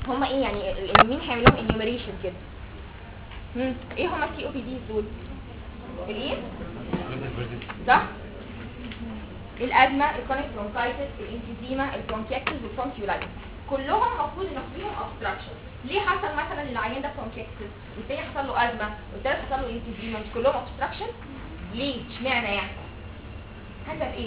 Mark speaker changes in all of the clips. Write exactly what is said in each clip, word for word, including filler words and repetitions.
Speaker 1: هم ايه يعني ال- مين هيعمل لهم انيوميريشن كده؟ هم ايه هم السي او بي دي دول؟ الايه؟ صح؟ الازمه، الكرونيك برونكايتس، الانفيزيما، البرونكيكتس والبرونكيولايتس، كلهم المفروض ان فيهم اوبستراكشن. ليه حصل مثلا للعيان ده برونكيكتس والتاني حصل له ازمه والتالت حصل له انفيزيما؟ مش كلهم اوبستراكشن؟ ليه؟ اشمعنى يعني؟ حسب ايه؟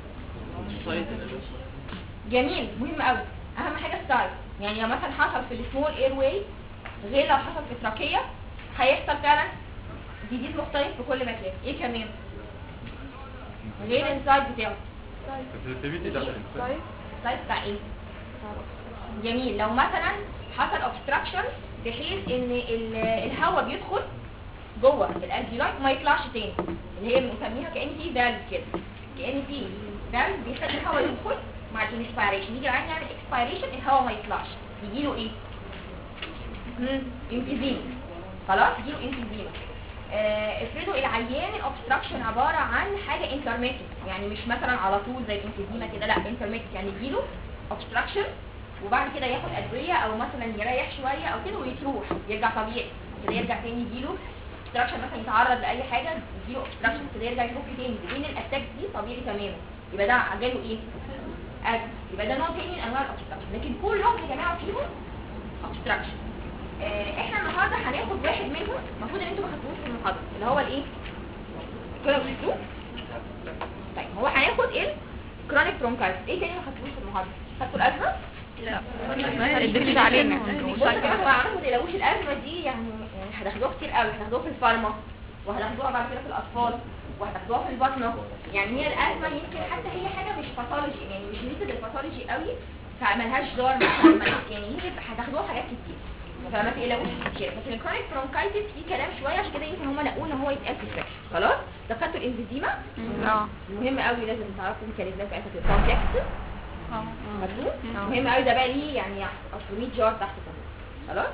Speaker 1: جميل، مهم قوي. اهم حاجه السايز. يعني لو مثلا حصل في السمول اير واي غير لو حصل في التراكيه، هيحصل فعلا ديزيز مختلف في كل مكان. ايه كمان غير السايز بتاعه؟ السايز بتاع ايه؟ جميل. لو مثلا حصل اوبستراكشن بحيث ان ال- الهواء بيدخل جوه الالفيولاي وما يطلعش تاني، اللي هي بنسميها كان في فالف كده، كان في فالف بيخلي الهواء يدخل مع الانسبيريشن، يجي العين يعمل اكسبيريشن الهواء ما يطلعش، يجي له ايه؟ امم انفيزيما. خلاص يجي له انفيزيما. آه، افرضوا العيان الاوبستراكشن عباره عن حاجه انترميتنت، يعني مش مثلا على طول زي الانفيزيما كده، لا انترميتنت، يعني يجي له اوبستراكشن وبعد كده ياخد ادويه او مثلا يريح شويه او كده ويتروح يرجع طبيعي، كده يرجع تاني يجي له اوبستراكشن، مثلا يتعرض لاي حاجه يجي له اوبستراكشن كده يرجع يفك تاني بين الاتاك دي طبيعي تماما، يبقى ده جاله ايه؟ أزمة. يبقى ده نوع تاني من انواع الاوبستراكشن، لكن كلهم يا جماعه فيهم اوبستراكشن. آه، احنا النهارده هناخد واحد منهم المفروض ان انتوا ما خدتوش في المحاضره، اللي هو الايه؟ كده خدتوه؟ طيب هو هناخد ايه؟ كرونيك برونكايتس. ايه تاني ما خدتوش في المحاضره؟ خدتوا الازمه؟
Speaker 2: لا ما اديتش علينا.
Speaker 1: بصوا يا جماعه عارفوا ما تقلقوش، الازمه دي يعني يعني هتاخدوها كتير قوي، هتاخدوها في الفارما وهتاخدوها بعد كده في الاطفال وهتاخدوها في البطنه. يعني هي الازمه يمكن حتى هي حاجه مش باثولوجي، يعني مش ريتد الباثولوجي قوي، فمالهاش دور مثلا، يعني هي هتاخدوها حاجات كتير فما تقلقوش كتير. لكن الكرونيك برونكايتس فيه كلام شويه، عشان كده يمكن هم نقوا ان هو يتقال في السكشن. خلاص ده خدتوا الانفيزيما.
Speaker 2: اه
Speaker 1: مهم قوي لازم تعرفوا الميكانيزمات بتاعتها كده. برونكيكتس
Speaker 2: اه
Speaker 1: مفهوم؟ مهم قوي ده بقى ليه يعني اصل مية جار تحت كمان. خلاص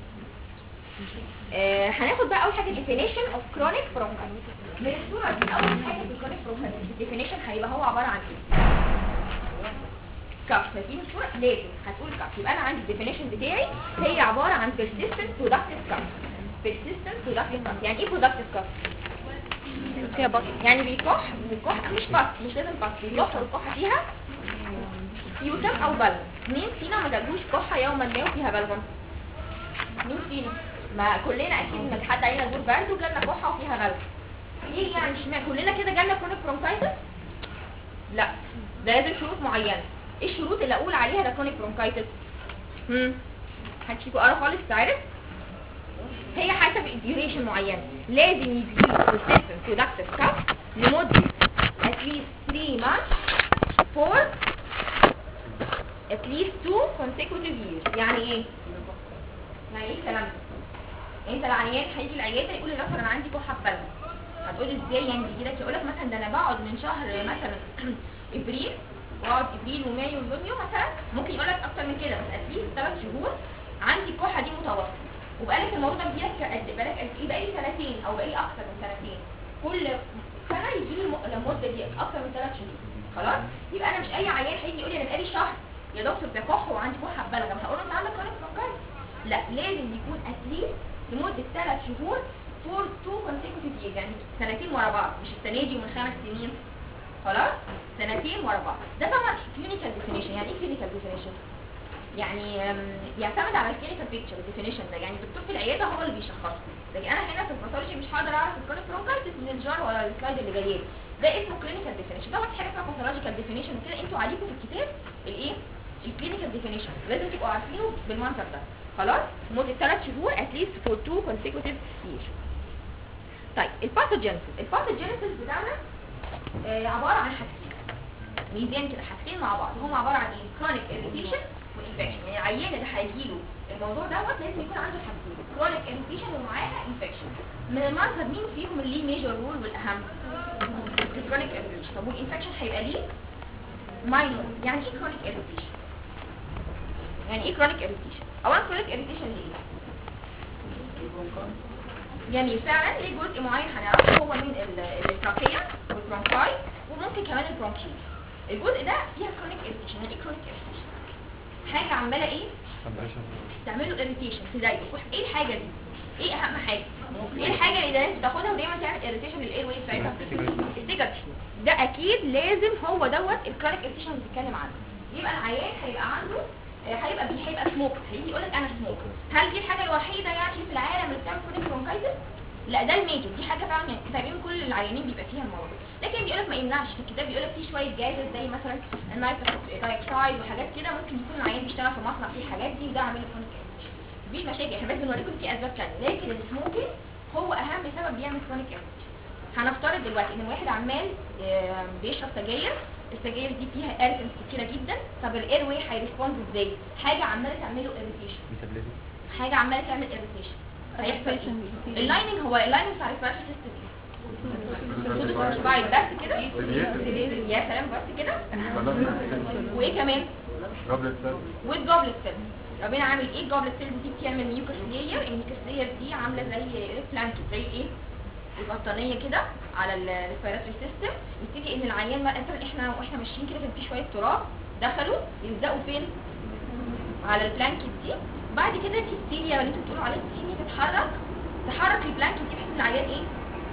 Speaker 1: آه هناخد بقى اول حاجه definition of chronic bronchitis. من الصوره دي اول حاجه في chronic bronchitis definition هيبقى هو عباره عن ايه؟ كف. شايفين الصوره؟ لازم هتقول كف. يبقى انا عندي الديفينيشن بتاعي هي عباره عن persistent productive cough. persistent productive cough يعني ايه productive cough؟
Speaker 2: فيها بطن
Speaker 1: يعني بيكح بيكح مش بس مش لازم بس بيكح والكحه فيها يوسم او بلغم. مين فينا ما جالوش كحه يوما ما وفيها بلغم؟ مين فينا؟ ما كلنا اكيد من حد علينا دور برد وجالنا كحه وفيها بلغم. ايه يعني اشمعنى كلنا كده جالنا كرونيك برونكايتس؟ لا ده لازم شروط معينه. ايه الشروط اللي اقول عليها ده كرونيك برونكايتس؟ امم محدش فيكم قرا خالص تعرف؟ هي حسب الديوريشن معين، لازم يجيله persistent productive cough لمده at least three months for at least two consecutive years. يعني ايه؟ يعني ايه الكلام ده؟ انت العيان هيجي العياده يقول لي مثلا انا عندي كحه بلغم، هتقول ازاي يعني بيجي لك؟ يقول لك مثلا ده انا بقعد من شهر مثلا ابريل واقعد ابريل ومايو ويونيو مثلا، ممكن يقول لك اكتر من كده بس اتليست ثلاث شهور عندي الكحه دي متواصله، وبقالك الموضوع ده بيجيلك قد بقالك قد ايه؟ بقالي سنتين او بقالي اكتر من سنتين، كل سنه يجي لي المده دي اكتر من ثلاث شهور. خلاص يبقى انا مش اي عيان هيجي يقول لي انا بقالي شهر يا دكتور بكح وعندي كحه بلغم هقول له انت عندك كرونيك برونكايتس. لا لازم يكون اتليست لمده ثلاث شهور فور تو consecutive years، يعني سنتين ورا بعض، مش السنه دي ومن خمس سنين. خلاص سنتين ورا بعض. ده طبعا كلينيكال ديفينيشن. يعني ايه كلينيكال ديفينيشن؟ يعني أم، يعتمد على الكلينيكال بيكتشر الديفينيشن ده، يعني الدكتور في العياده هو اللي بيشخصه، لكن انا هنا في الباثولوجي مش هقدر اعرف الكرونيك برونكايتس من الجار ولا السلايد اللي جاي لي. ده اسمه كلينيكال ديفينيشن. ده حاجه اسمها باثولوجيكال ديفينيشن وكده، انتوا عليكم في الكتاب الايه؟ الكلينيكال ديفينيشن لازم تبقوا عارفينه بالمنظر ده. خلاص مده ثلاث شهور at least for two consecutive years. طيب الباثوجينيسيس. الباثوجينيسيس بتاعنا آه عباره عن حاجتين ميزان كده، حاجتين مع بعض، هم عباره عن ايه؟ كرونيك اريتيشن وانفكشن. يعني العيان اللي هيجي له الموضوع دوت لازم يكون عنده حاجتين، كرونيك اريتيشن ومعاها انفكشن. من المنظر مين فيهم اللي ليه ميجر رول والاهم؟ الكرونيك اريتيشن. طب والانفكشن هيبقى ليه ماينور. يعني ايه كرونيك اريتيشن؟ يعني ايه كرونيك اريتيشن؟ اولا كرونيك اريتيشن ليه؟ يعني فعلا ليه جزء معين هنعرفه هو من التراكيه والبرونكاي وممكن كمان البرونكيول. الجزء ده فيها كرونيك اريتيشن. يعني ايه كرونيك اريتيشن؟ حاجه عماله ايه؟ تعمل له اريتيشن تضايقه. ايه الحاجه دي؟ ايه اهم حاجه؟ ايه الحاجه اللي لازم تاخدها ودايما تعمل اريتيشن للاير واي بتاعتها؟ السيجارت. ده اكيد لازم هو دوت الكرونيك اريتيشن اللي بنتكلم عنه. يبقى العيان هيبقى عنده هيبقى هيبقى سموكر، هيجي يقول لك انا سموكر. هل دي الحاجه الوحيده يعني في العالم اللي بتعمل كرونيك برونكايتس؟ لا، ده الميجر، دي حاجه فعلا يعني تقريبا كل العيانين بيبقى فيها الموضوع. لكن بيقول لك ما يمنعش، في الكتاب بيقول لك في شويه جازز زي مثلا النيتروس دايوكسيد وحاجات كده ممكن يكون العيان بيشتغل في مصنع فيه الحاجات دي وده عامل له كرونيك اريتيشن. مفيش مشاكل، احنا بس بنوريكم في اسباب ثانيه، لكن السموكينج هو اهم سبب بيعمل كرونيك اريتيشن. هنفترض دلوقتي ان واحد عمال بيشرب سجاير، السجاير دي فيها اريتنس كتيره جدا. طب الاير واي هيرسبوند ازاي؟ حاجه عماله تعمل له اريتيشن، حاجه عماله تعمل اريتيشن، هيحصل ايه؟ اللايننج، هو اللايننج بتاع الريسبيراتوري سيستم ايه؟ بس كده؟ يا سلام، بس كده؟ وايه كمان؟ والجوبلت سيلز. ربنا عامل ايه؟ الجوبلت سيلز دي بتعمل ميوكس لاير، الميوكس لاير دي عامله زي بلانكت، زي ايه؟ البطانيه كده على الريسبيراتوري سيستم. يبتدي ان العيان مثلا احنا واحنا ماشيين كده كان في شويه تراب دخلوا يلزقوا فين؟ على البلانكت دي. بعد كده الهستيريا اللي انتوا بتقولوا عليها الهستيريا تتحرك، تحرك البلانكت دي بحيث ان العيان ايه؟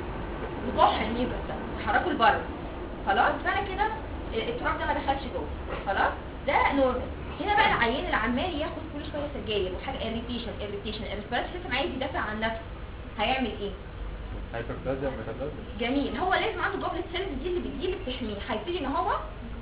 Speaker 1: يكح الميوكس ده، تحركه لبره. خلاص؟ فانا كده التراب ده ما دخلش جوه. خلاص؟ ده نورمال. هنا بقى العيان اللي عمال ياخد كل شويه سجاير وحاجه اريتيشن اريتيشن الريسبيراتوري سيستم عايز يدافع عن نفسه، هيعمل ايه؟
Speaker 3: هايبربلازيا وميتابلازيا.
Speaker 1: جميل. هو لازم عنده جوبلت سيلز دي اللي دي اللي بتحميه، هيبتدي ان هو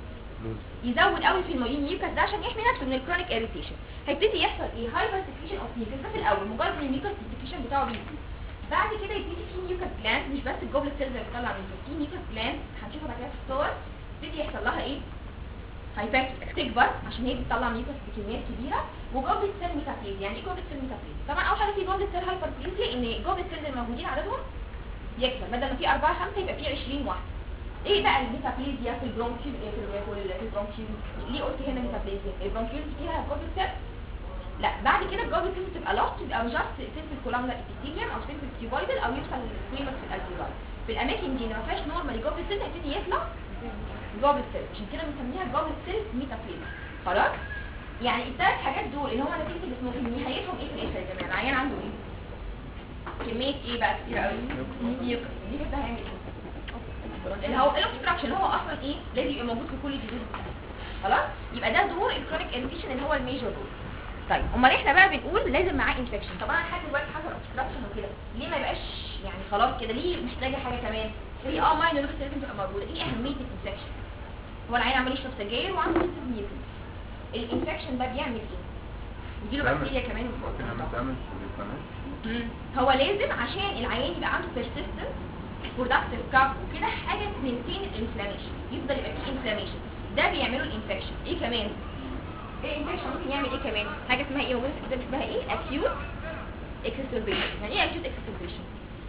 Speaker 1: يزود قوي في الميوكس ده عشان يحمي نفسه من الكرونيك اريتيشن. هيبتدي يحصل ايه؟ هايبر سكريشن اوف ميوكس ده في الاول، مجرد ان الميوكس السكريشن بتاعه بيزيد. بعد كده يبتدي في ميوكس جلاند، مش بس الجوبلت سيلز اللي بتطلع ميوكس، في ميوكس جلاند هنشوفها بعد كده في الصور، يبتدي يحصل لها ايه؟ هايبر تكبر عشان هي بتطلع ميوكس بكميات كبيره. وجوبلت سيل ميتابليزيا. يعني ايه جوبلت سيل ميتابليزيا؟ طبعا اول حاجه في جوبلت سيل هايبربليزيا ان الجوبلت سيلز الموجودين عددهم يكبر، بدل ما في أربعة خمسة يبقى في عشرين واحده. ايه بقى الميتابليزيا في البرونكيول؟ في في البرونكيول ليه قلت هنا ميتابليزيا؟ البرونكيول فيها جوبلت سيل؟ لا، بعد كده الجوبلت سيل بتبقى لوست، تبقى جاست سيمبل كولامنر ابيثيليوم او سيمبل كيوبويدال او يوصل للسكويمس في الالفيولاي. في الاماكن دي اللي ما فيهاش نورمال جوبلت سيل هيبتدي يطلع جوبلت سيل، عشان كده بنسميها جوبلت سيل ميتابليزيا. خلاص؟ يعني الثلاث حاجات دول اللي هم نتيجه السموكينج نهايتهم ايه في الاخر يا جماعه؟ العيان عنده ايه؟ كميه ايه بقى كتير قوي؟ ميوكس. الميوكس ده هيعمل ايه؟ اللي هو الاوبستراكشن اللي هو اصلا ايه؟ لازم يبقى موجود في كل الديزيز بتاعتنا. خلاص؟ يبقى ده دور الكرونيك اريتيشن اللي هو الميجور دور. طيب امال احنا بقى بنقول لازم معاه انفكشن. طب انا لحد دلوقتي حصل اوبستراكشن وكده، ليه ما يبقاش يعني خلاص كده؟ ليه محتاجه حاجه كمان؟ في اه ماينور بس لازم تبقى موجوده. ايه اهميه الانفكشن؟ هو العيان عمال يشرب سجاير وعنده سيستم ميوكس، الانفكشن ده بيعمل ايه؟ يجيله بكتيريا كمان من فوق. هو لازم عشان العيان يبقى عنده persistent productive cough وكده حاجه تمنتين الانفلاميشن، يفضل يبقى فيه انفلاميشن، ده بيعملوا الانفكشن. ايه كمان؟ ايه الانفكشن ممكن يعمل ايه كمان؟ حاجه اسمها ايه موجوده في الكتاب اسمها ايه؟ acute exacerbation. يعني ايه acute exacerbation؟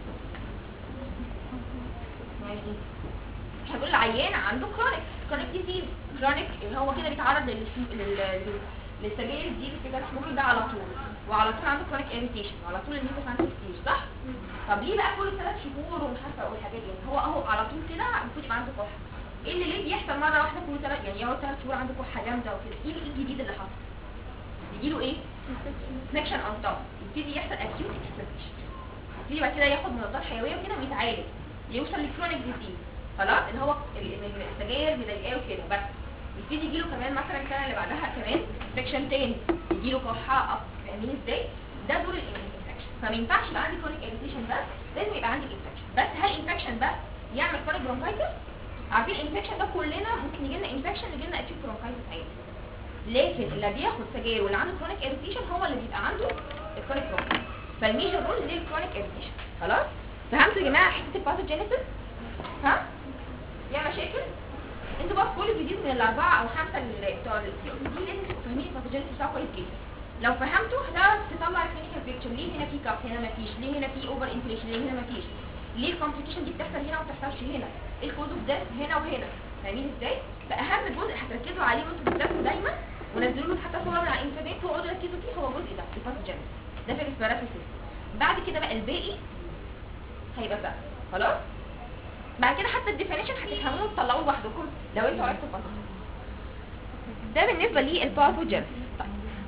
Speaker 1: يعني ايه؟ احنا بنقول العيان عنده chronic chronic disease chronic اللي هو كده بيتعرض لل للسجاير دي للسيجاره سموكينج ده على طول، وعلى طول عنده كرونيك اريتيشن، وعلى طول الميوكس عنده كتير، صح؟ طب ليه بقى كل ثلاث شهور ومش عارفه والحاجات دي؟ هو اهو على طول كده المفروض يبقى عنده كحه. ايه اللي ليه بيحصل مره واحده كل ثلاث يعني يقعد ثلاث شهور عنده كحه جامده وكده؟ ايه الجديد اللي حصل؟ يجي له ايه؟ انفكشن اون توب، يبتدي يحصل اكيوت اكسبريشن، يبتدي بعد كده ياخد مضادات حيويه وكده ويتعالج يوصل لكرونيك ديزيز. خلاص؟ اللي هو السجاير مضايقاه وكده، بس يبتدي يجي له كمان مثلا السنه اللي بعدها كمان انفكشن تاني، يجي له كحه. فاهمين ازاي؟ ده دور الانفكشن. فما ينفعش يبقى عندي كرونيك اريتيشن بس، لازم يبقى عندي انفكشن. بس هل انفكشن بس يعمل كرونيك برونكايتس؟ عارفين الانفكشن ده كلنا ممكن يجي لنا انفكشن يجي لنا اكيوت برونكايتس عادي، لكن اللي بياخد سجاير واللي عنده كرونيك اريتيشن هو اللي بيبقى عنده الكرونيك برونكايتس. فالميجر رول للكرونيك اريتيشن. خلاص؟ فهمتوا يا جماعه حته الباثوجينيسيس؟ ها؟ فيها مشاكل؟ انتوا بقى في كل جديد من الاربعه او خمسه اللي بتوع السي او بي دي لازم تبقوا فاهمين الباثوجينيسيس بتاعه كويس جدا. لو فهمته هتعرف تطلع الكلينيكال بيكتشر، ليه هنا في كاف هنا مفيش، ليه هنا في اوفر انفليشن ليه هنا مفيش، ليه الكومبليكيشن دي بتحصل هنا وما بتحصلش هنا، ايه الكوز اوف ديث هنا وهنا. فاهمين ازاي؟ فاهم جزء هتركزوا عليه وانتوا بتذاكروا دايما، ونزلوا له حتى صور من على الانترنت واقعدوا ركزوا فيه، هو جزء ده الباثوجينيسيس ده في الريسبيراتوري سيستم. بعد كده بقى الباقي هيبقى سهل. خلاص؟ بعد كده حتى الديفينيشن هتفهموه وتطلعوه لوحدكم لو انتوا عرفتوا الباثوجينيسيس. ده بالنسبه للباثوجينيسيس. طيب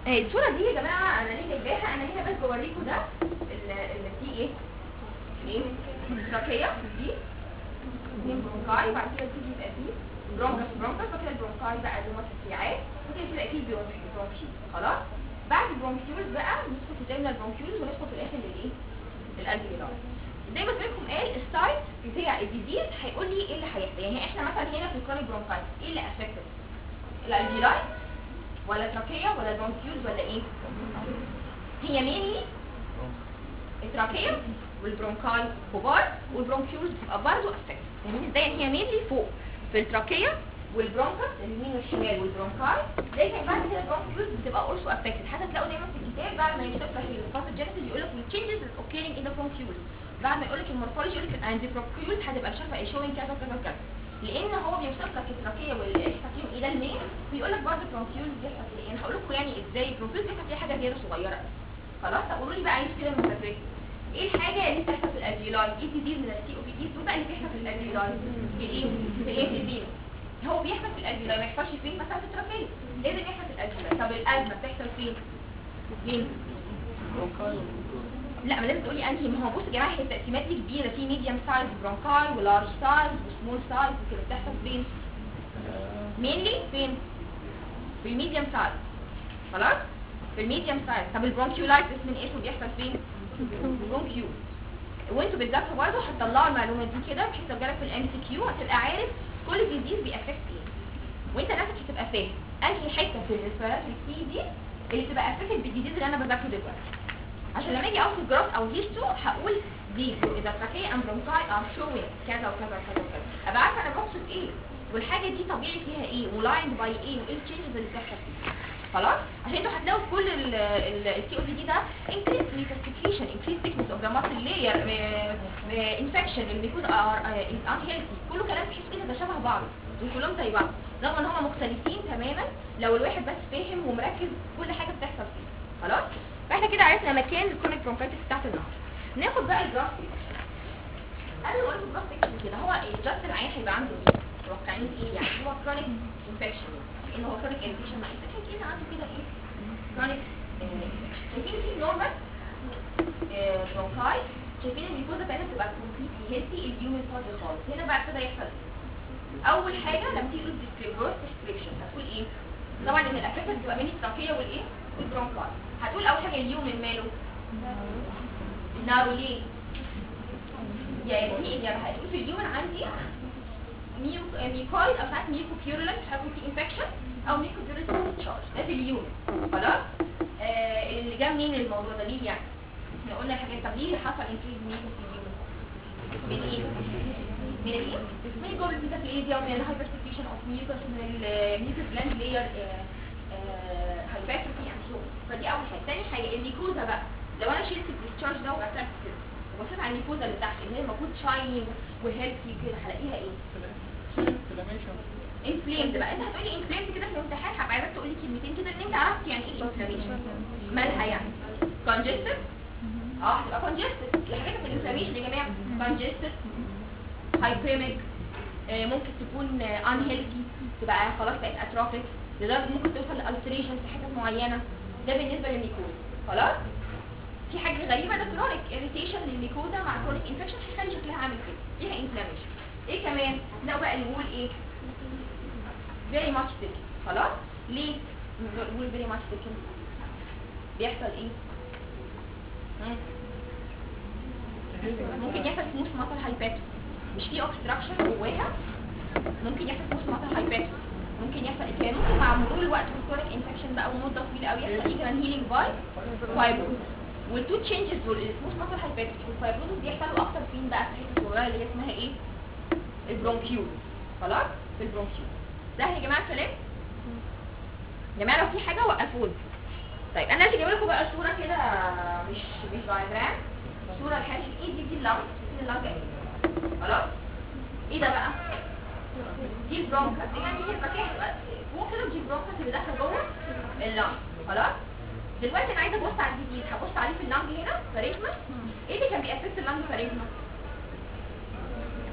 Speaker 1: اهي الصوره دي يا جماعه انا ليه جايباها؟ انا هنا بس بوريكم ده اللي فيه ايه؟ ايه؟ تراكيه دي اثنين برونكاي، وبعد كده تيجي يبقى فيه برونكس برونكس، وكده البرونكاي بقى اللي هم التفريعات، وكده يبقى فيه برونكيول. خلاص؟ بعد البرونكيولز بقى ندخل في الترمينال برونكيولز، وندخل في الاخر للايه؟ الالفيولاي. زي ما قلت لكم قال السايت بتاع الديزيز هيقول لي ايه اللي هيحصل. يعني احنا مثلا هنا في الكرونيك برونكايتس ايه اللي افكتد؟ الالفيولاي ولا تراكيه ولا البرونكيولز ولا ايه؟ هي مينلي التراكيه والبرونكاي كبار، والبرونكيولز بتبقى برضه افكتد. فاهمين ازاي؟ هي مينلي فوق في التراكيه والبرونكس اليمين والشمال والبرونكاي، لكن بعد كده البرونكيولز بتبقى اولسو افكتد. حتى تلاقوا دايما في الكتاب بعد ما يشرح الباثوجينيسيس يقول لك التشينجز اوكيرنج ان ذا برونكيولز، بعد ما يقول لك المورفولوجي يقول لك اند برونكيولز هتبقى شايفه شوينج كذا كذا كذا، لان هو بيوصف لك التراكيه واليحصل فيهم ايه ده المين، ويقول لك برضه البرونكيولز بيحصل فيها ايه. انا هقول لكم يعني ازاي البرونكيولز بيحصل فيها حاجه زياده صغيره. خلاص؟ طب قولوا لي بقى عايز كده من مذاكرتكم ايه الحاجه اللي بتحصل في الالفيولاي؟ ايه ديزيز من السي او بي دي دول بقى اللي بيحصل في الالفيولاي؟ في ايه؟ في ايه ديزيز؟ هو بيحصل في الالفيولاي، ما يحصلش فين؟ مثلا في التراكيه، لازم يحصل في الالفيولاي. طب الازمه بتحصل فين؟ فين؟ لا ما لازم تقولي انهي. ما هو بصوا يا جماعه هي التقسيمات دي كبيره، في ميديوم سايز برونكاي ولارج سايز وسمول سايز وكده. بتحصل فين؟ مينلي فين؟ في الميديوم سايز. خلاص؟ في الميديوم سايز. طب البرونكيولايتس من اسمه بيحصل فين؟ البرونكيول. وانتوا بتذاكروا برضه هتطلعوا المعلومه دي كده بحيث لو جالك في الام سي كيو هتبقى عارف كل ديزيز بيأفكت ايه، وانت نفسك هتبقى فاهم انهي حته في الريسبيراتوري سي دي اللي بتبقى افكت بالديزيز اللي انا بذاكره دلوقتي، عشان لما اجي اوصف جراف او هيستو هقول دي اذا تراكيه ام برونكاي ار شوينج كذا وكذا وكذا وكذا، ابقى عارفه انا بقصد ايه والحاجه دي طبيعي فيها ايه ولايند باي ايه وايه التشينجز اللي بتحصل فيها. خلاص؟ عشان انتوا هتلاقوا في كل السي او بي دي ده increased metastication, increased thickness of the muscle layer, infection, الميكوز are unhealthy، كله كلام تحسوا كده ده شبه بعض وكلهم زي بعض رغم ان هم مختلفين تماما لو الواحد بس فاهم ومركز كل حاجه بتحصل فيه. خلاص؟ فاحنا كده عرفنا مكان الكرونيك برونكايتس بتاعت النهر. ناخد بقى الجراف انا بقول لكم الجراف كده هو جاست العين هيبقى عنده ايه؟ متوقعين ايه يعني؟ هو كرونيك انفكشن، ان هو كرونيك انفكشن مع انفكشن كده عنده كده ايه؟ كرونيك انفكشن. شايفين في نورمال برونكاي، شايفين الميكوزا بتاعتها بتبقى كومبليتلي هيلثي، اليومن فاضي خالص. هنا بقى ابتدى يحصل اول حاجه لما تيجي تقول ديسكريبشن هتقول ايه؟ طبعا ان الافكت بتبقى بين التراكيه والايه؟ والبرونكاي. هتقول اول حاجه اليومن ماله؟ نارو ليه؟ يعني في اجابه هتقول في اليومن عندي ميكويد او ساعات ميكو بيورولنت هيكون في انفكشن او ميكو بيورولنت تشارج، ده في اليومن. خلاص؟ آه اللي جه منين الموضوع ده ليه يعني؟ احنا قلنا الحاجات. طب ليه حصل انكريز ميكو في اليومن؟ من ايه؟ من الايه؟ من الجول بيتافليزيا ومن الهايبرسكريشن اوف ميوكس من الميوكس جلاند لاير هايبرتروفي اند سو. فدي اول حاجه. ثاني حاجه الميكوزا بقى، لو انا شلت الديسشارج ده وقفلت كده وبصيت على الميكوزا اللي تحت اللي هي المفروض شاين وهيلثي كده هلاقيها ايه؟ انفليمد بقى. انت هتقولي انفليمد كده في الامتحان هبقى عايزاك تقولي كلمتين كده ان انت عرفت يعني ايه انفلاميشن. مالها يعني؟ كونجستد؟ اه هتبقى كونجستد. الحاجات في الانفلاميشن يا جماعه كونجستد، هايبريميك، آه ممكن تكون ان هيلثي تبقى خلاص بقت اتروفيك لدرجه ممكن توصل لالتريشن في حتت معينه. ده بالنسبه للميكوزا. خلاص؟ في حاجه غريبه ده كرونيك اريتيشن للميكوزا مع كرونيك انفكشن هيخلي شكلها عامل كده فيها انفلاميشن. ايه كمان؟ نبدا بقى نقول ايه؟ very much thick. خلاص؟ ليه نقول very much thick؟ بيحصل ايه؟ ممكن يحصل سموث ماسل هايباتو، مش في اوبستراكشن جواها، ممكن يحصل سموث ماسل هايباتو، ممكن يحصل ايه؟ ممكن مع مرور الوقت في الكرونيك انفكشن بقى ومده طويله قوي يحصل ايه كمان؟ هيلينج باي فايبروز. والتو تشينجز دول السموث ماسل هايباتو والفايبروز بيحصلوا اكتر فين بقى؟ في الحته الصغيره اللي هي اسمها ايه؟ البرونكيول. خلاص؟ في البرونكيول. سهل يا جماعه الكلام؟ يا جماعه لو في حاجه وقفوني. طيب انا هاجي اجيب لكم بقى صوره كده مش مش دايجرام، صوره الحاجه ايه دي؟ دي اللنج، دي اللنج اهي. خلاص؟ ايه ده بقى؟ دي البرونكا، يعني هي المكان فوق كده دي البرونكا اللي داخله جوه اللنج. خلاص؟ دلوقتي انا عايزه ابص على الجديد، هبص عليه في اللنج هنا فاريجما. ايه اللي كان بيأفكت اللنج فاريجما؟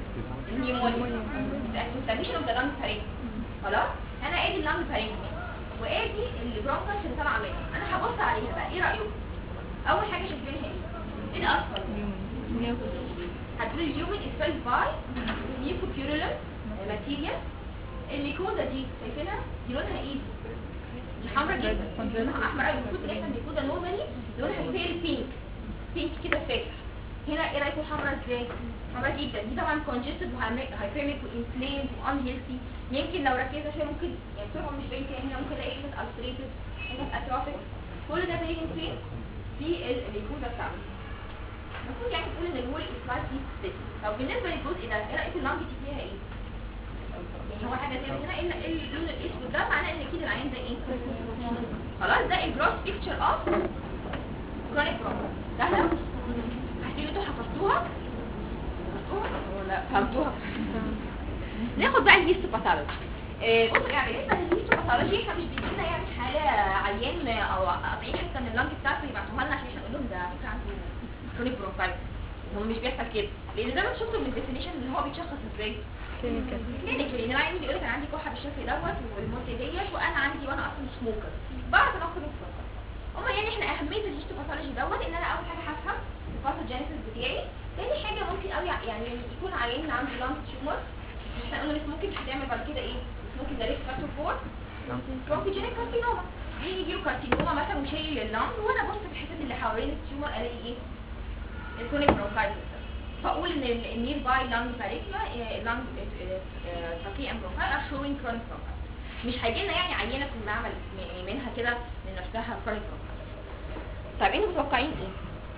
Speaker 1: النيمونيا، الانفلاميشن اوف ذا لانج فاريجما. خلاص؟ انا ادي اللانج فاريجما وادي البرونكاس اللي طالعه منها. انا هبص عليها بقى، ايه رايكم؟ اول حاجه شايفينها ايه؟ ايه الاصفر؟ هتقول اليومن is filled by mucopurulent material. الميكوزا دي شايفينها؟ دي لونها ايه؟ دي حمرا جدا، لونها احمر قوي. المفروض ان احنا الميكوزا نورمالي لونها بيل بينك، بينك كده فاتح. هنا ايه رايكم حمرا ازاي؟ حمرا جدا. دي طبعا congested وهايبريميك وانفليمد وانهيلثي. يمكن لو ركزنا شويه ممكن يعني بسرعه مش باين كده، هنا ممكن الاقي حته ulcerated، حته atrophic. كل ده باين فين؟ في الميكوزا بتاعته. المفروض يعني تقول ان الوول is slightly thick. طب بالنسبه للجزء ده ايه رايكم اللنج دي فيها ايه؟ يعني هو حاجه زي هنا الا اللون الاسود ده معناه ان اكيد العين ده ايه؟ خلاص ده الجروس بيكتشر اوف كرونيك برونكايتس. سهله؟ حاسين انتوا حفظتوها؟ حفظتوها ولا فهمتوها؟ ناخد بقى الهيستوباثولوجي. آه بصوا يعني بالنسبه للهيستوباثولوجي احنا مش بيجينا يعني حاله عيان او قاطعين حته من اللنج بتاعته يبعتوها لنا عشان احنا نقول لهم ده على فكره عنده كرونيك برونكايتس. هو مش بيحصل كده، لان زي ما انتوا شفتوا من الديفينيشن اللي هو بيتشخص ازاي؟
Speaker 2: كلينيكال.
Speaker 1: كلينيكال، ان العيان بيقول لك انا عندي كحه بالشكل دوت والمده ديت وانا عندي وانا اصلا سموكر، بعرف ان اخد الفرصه. اما يعني احنا اهميه الهيستوباثولوجي دوت ان انا اول حاجه هفهم الباثوجينيسيس بتاعي. تاني حاجه ممكن قوي يعني يكون عيان عنده لانج تيومر. احنا قلنا السموكينج هتعمل بعد كده ايه؟ السموكينج ده ريسك فاكتور فور برونكوجينيك كارسينوما. يجي له كارسينوما مثلا وشايل اللانج، وانا ابص في الحتت اللي حوالين التيومر الاقي ايه؟ الكرونيك برونكايتس. فاقول ان النير باي لانج باريكلا لانج تراكي ام برونكاي ار شوينج كرونيك برونكايتس. مش هيجي لنا يعني عينه في المعمل منها كده من نفسها كرونيك برونكايتس. طيب انتوا متوقعين ايه؟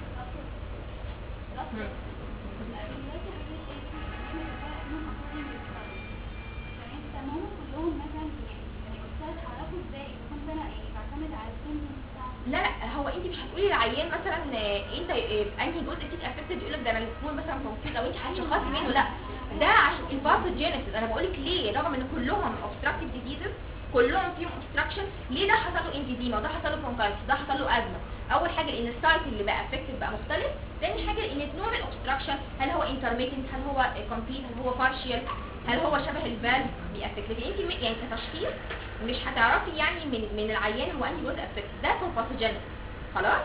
Speaker 1: لا لا هو انت مش هتقولي للعيان مثلا انت انهي جزء فيك افكتد يقول لك ده انا الكون مثلا موجود او انت هتشخصي منه. لا ده عشان الباثوجينيسيس. انا بقول لك ليه رغم ان كلهم اوبستراكتيف ديزيزز كلهم فيهم اوبستراكشن، ليه ده حصل له انفيزيما وده حصل له برونكايتس وده حصل له ازمه؟ اول حاجه لان السايت اللي بقى افكتد بقى مختلف. ثاني حاجه لان نوع الاوبستراكشن هل هو انترميتنت، هل هو كومبليت، هل هو بارشيال، هل هو شبه الفالف بيأفكت. لكن انت يعني كتشخيص مش هتعرفي يعني من من العيان هو انهي جزء افكت. ده فور باثوجينيسيس. خلاص؟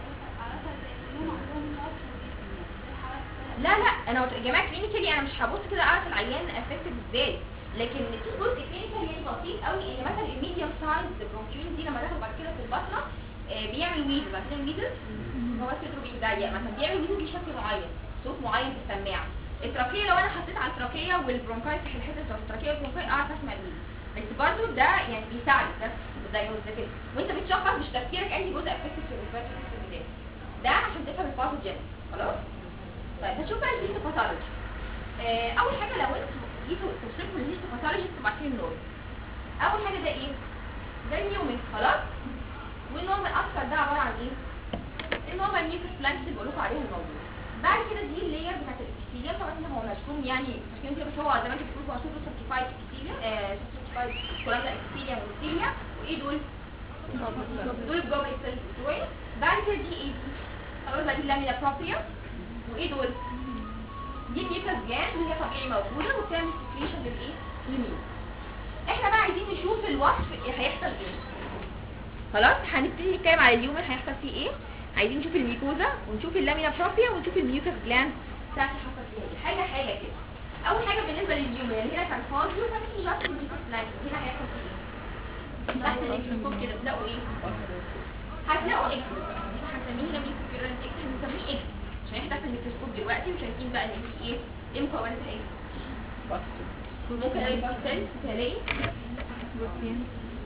Speaker 1: لا لا انا يا جماعه كلينيكالي انا مش هبص كده اعرف العيان افكتد ازاي، لكن في جزء كلينيكال يعني بسيط قوي ان مثلا الميديوم سايز برونكيولز دي لما دخل بعد كده في البطنه آه بيعمل ويزز. عارفين الويزز؟ هو صدره بيضيق مثلا بيعمل ويزز بشكل معين، صوت معين في السماعه. التراكيه لو انا حطيت على التراكيه والبرونكايت في الحته بتاعت التراكيه والبرونكايت اعرف اسمع الويزز. بس برضه ده يعني بيساعدك بس بالدايجنوز ده كده، وانت بتشخص مش تفكيرك انهي جزء افكتد في الريسبيرتوري سيستم بتاعك. ده عشان تفهم الباثوجينيسيس. خلاص؟ طيب هنشوف بقى الهيستوباثولوجي. آه اول حاجه لو انتوا جيتوا توصفوا الهيستوباثولوجي انتوا عارفين النورمال. اول حاجه ده ايه؟ ده النيومن. خلاص؟ والنورمال اكتر ده عباره عن ايه؟ النورمال ميوكس بلانكس اللي بقول لكم عليها الموجود. بعد كده دي اللاير بتاعت الابيثيليوم. طبعا هو مرسوم يعني مرسوم كده بس هو زي ما انتوا بتقولوا هو سوبر سيرتيفايد ابيثيليوم، آه سيرتيفايد كولاجين ابيثيليوم وابيثيليا. وايه دول؟ دول الجوبلت سيلز بتوعي. بعد كده دي ايه دي؟ خلاص بقى دي اللامينا بروبريا. وايه دول؟ دي الميوكس جلاند وهي طبيعي موجوده وبتعمل سكريشن للايه؟ للميوكس. احنا بقى عايزين نشوف الوصف هيحصل ايه. خلاص هنبتدي نتكلم على اليومن هيحصل فيه ايه. عايزين نشوف الميكوزا ونشوف اللامينا بروبريا ونشوف الميوكس جلاند بتاعتي حصل فيها ايه. حاجه حاجه كده. اول حاجه بالنسبه لليومن اللي هنا كان فاضي وكان فيه جاست الميوكس جلاند. هنا هيحصل فيه ايه؟ تحت الميكروسكوب كده تلاقوا ايه؟ هتلاقوا اكس. هنسميه هنا ميوكوبيرنت اكس، هنسميه اكس عشان احنا في الميكروسكوب دلوقتي وشايفين بقى ان في ايه؟ ايه مكوناتها ايه؟ ممكن الاقي باستيل، ممكن الاقي
Speaker 2: بروتين،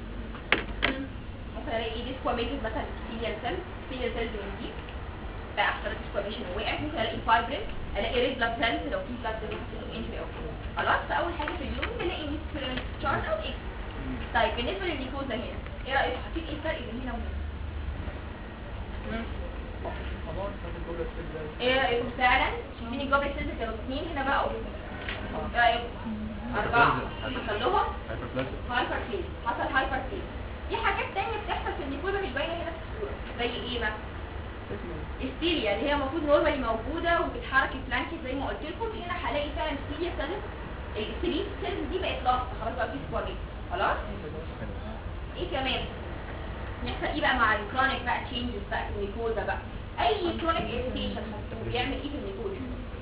Speaker 1: ممكن الاقي ايه ديسكواميتد مثلا epithelial cells epithelial cells من دي بقى حصل ديسكواميشن ووقعت. ممكن الاقي فايبرين، الاقي ريد بلاد سيلز لو في بلاد سيلز حصل له انجري او كده. خلاص؟ فاول حاجه في اليوم بنلاقي ميوكوبيرنت تشارت او اكس. طيب بالنسبه للميكوزا هنا ايه رايك؟ حاطين ايه الفرق بين هنا وهنا؟ ايه رايكم فعلا؟ شايفين الجوبلت سيلز كانوا اثنين هنا بقوا ايه رايكم؟ اربعه حصل لهم هايبر بليز. حصل هايبر بليز. في حاجات تانية بتحصل في الميكوزا مش باينه هنا في الصوره. زي ايه بقى؟ الستيليا اللي هي المفروض نورمالي موجوده وبتحرك البلانكيت زي ما قلت لكم. هنا هلاقي فعلا ستيليا سيلز. الستيليا سيلز دي بقت لاصقه خلاص بقى في سكواميت. خلاص؟ ايه كمان يحصل ايه بقى مع الكرونيك بقى تشينجز بقى في الميكوزا بقى؟ اي كرونيك اريتيشن بيعمل ايه في الميكوزا؟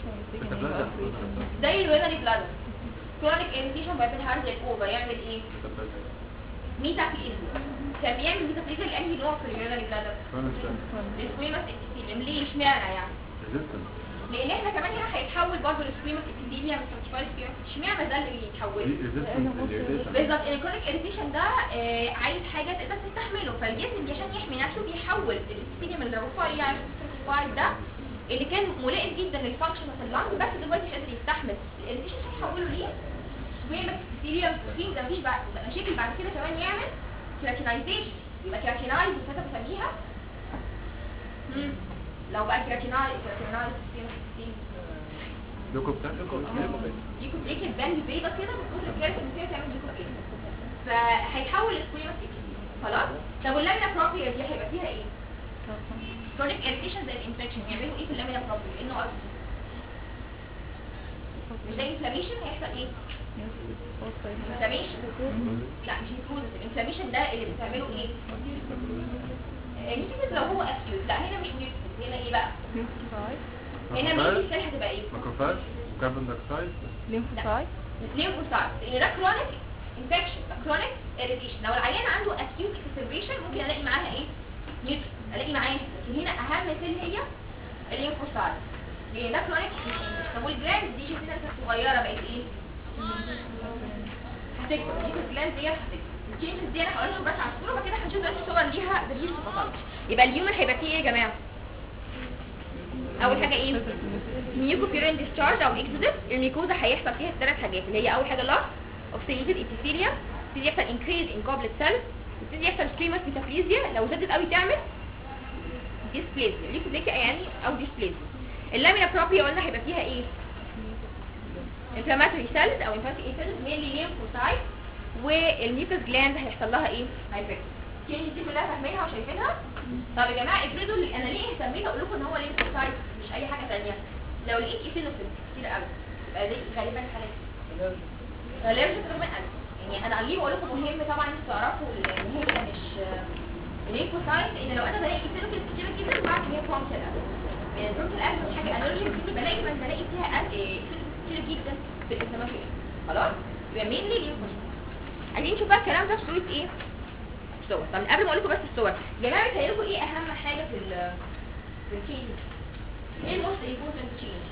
Speaker 1: زي الوينري بلادر. كرونيك اريتيشن بقى بالهارد الاوفر يعمل ايه؟ ميتابليزيا. كان بيعمل ميتابليزيا لانهي نوع في اليورينري بلادر؟ السكويموس ابيثيليوم. ليه اشمعنى يعني؟ لان احنا كمان هنا هيتحول برضه السكويموس ابيثيليوم ستراتيفايد سكويموس. اشمعنى ده اللي بيتحول؟ بالظبط الكرونيك اريتيشن ده آه عايز حاجه تقدر تستحمله، فالجسم عشان يحمي نفسه بيحول الابيثيليوم اللي رفيع ستراتيفايد ده اللي كان ملائم جدا للفانكشن في اللنج، بس دلوقتي مش قادر يستحمل الاريتيشن، هيحوله ليه؟ سكويموس ابيثيليوم تخين. ده مفيش بعد مشاكل بعد كده كمان يعمل كيراتينايزيشن، يبقى كيراتينايز وكده بسميها امم لو بقى كيراتينايز كيراتينايز
Speaker 3: لوكوبتان
Speaker 1: ليكو الباند بيضه كده بتقول الكيراتين فيها تعمل ليكو فهيتحول لسكويموس ابيثيليوم. خلاص. طب واللامينا بروبريا دي هيبقى فيها ايه؟ كرونيك اريتيشن زي الانفكشن. يعملوا ايه في اللامينا بروبريا؟ انه اصلا مش ده انفلاميشن هيحصل ايه؟ انفلاميشن. لا مش نيكروزس. الانفلاميشن ده اللي بتعمله ايه؟ نيكروزس لو هو اكيوت. لا هنا مش نيكروزس، هنا ايه بقى؟ هنا مين السيل هتبقى ايه؟
Speaker 3: ماكروفاج وكاربون دايوكسيد
Speaker 2: ليمفوسايت.
Speaker 1: ليمفوسايت. لان ده كرونيك انفكشن، كرونيك اريتيشن. لو العيان عنده اكيوت اكسلريشن ممكن الاقي معاها ايه؟ نيوترال، الاقي معاها. لكن هنا اهم سيل هي الليمفوسايت لان ده كرونيك انفكشن. طب والجلاند دي شايفينها كانت صغيره بقت ايه؟ هتكبر. دي الجلاند ديت هتكبر. التشينجز دي انا هقول لكم بس على الصوره، وبعد كده هنشوف دلوقتي صور ليها دليل باثولوجي. يبقى الهيومن هيبقى فيه ايه يا جماعه؟ اول حاجه ايه؟ ميوكوبيورين ديسشارج او اكزودس. الميكوزا هيحصل فيها ثلاث حاجات اللي هي اول حاجه لاس اوف سيليتد ابيثيليوم، يبتدي يحصل انكريز ان جوبلت سيلز، يبتدي يحصل سكيموس ميتافليزيا. لو زادت قوي تعمل ديسبليزيا ليكوبليكيا يعني او ديسبليزيا. اللامينا بروبريا قلنا هيبقى فيها ايه؟ انفلاماتوري سيلز او انفلاماتوري سيلز مينلي ليمفوسايت، والميوكس جلاند هيحصل لها ايه؟ هايبرتروفي. التشينجز دي كلها فاهمينها وشايفينها؟ طب يا جماعه افرضوا انا ليه اهتميت اقول لكم ان هو ليمفوسايت مش اي حاجه ثانيه؟ لو لقيت ايثينوفيلز كتير قوي يبقى دي غالبا حالات الرجيك رغم الالف. يعني انا ليه بقول لكم مهم طبعا انتوا تعرفوا ان هي مش الليمفوسايت، لان لو انا بلاقي ايثينوفيلز كتير جدا بعرف ان هي برونكيال الف. يعني برونكيال الف مش حاجه الرجيك كتير، بلاقي من بلاقي فيها كتير جدا في الانفلاماتوري. خلاص يبقى مينلي ليمفوسايت. عايزين نشوف بقى الكلام ده في صوره ايه؟ الصور. طب قبل ما اقول لكم بس الصور يا جماعه بتهيألكم ايه اهم حاجه في ال في التشينج؟ ايه الموست امبورتنت تشينج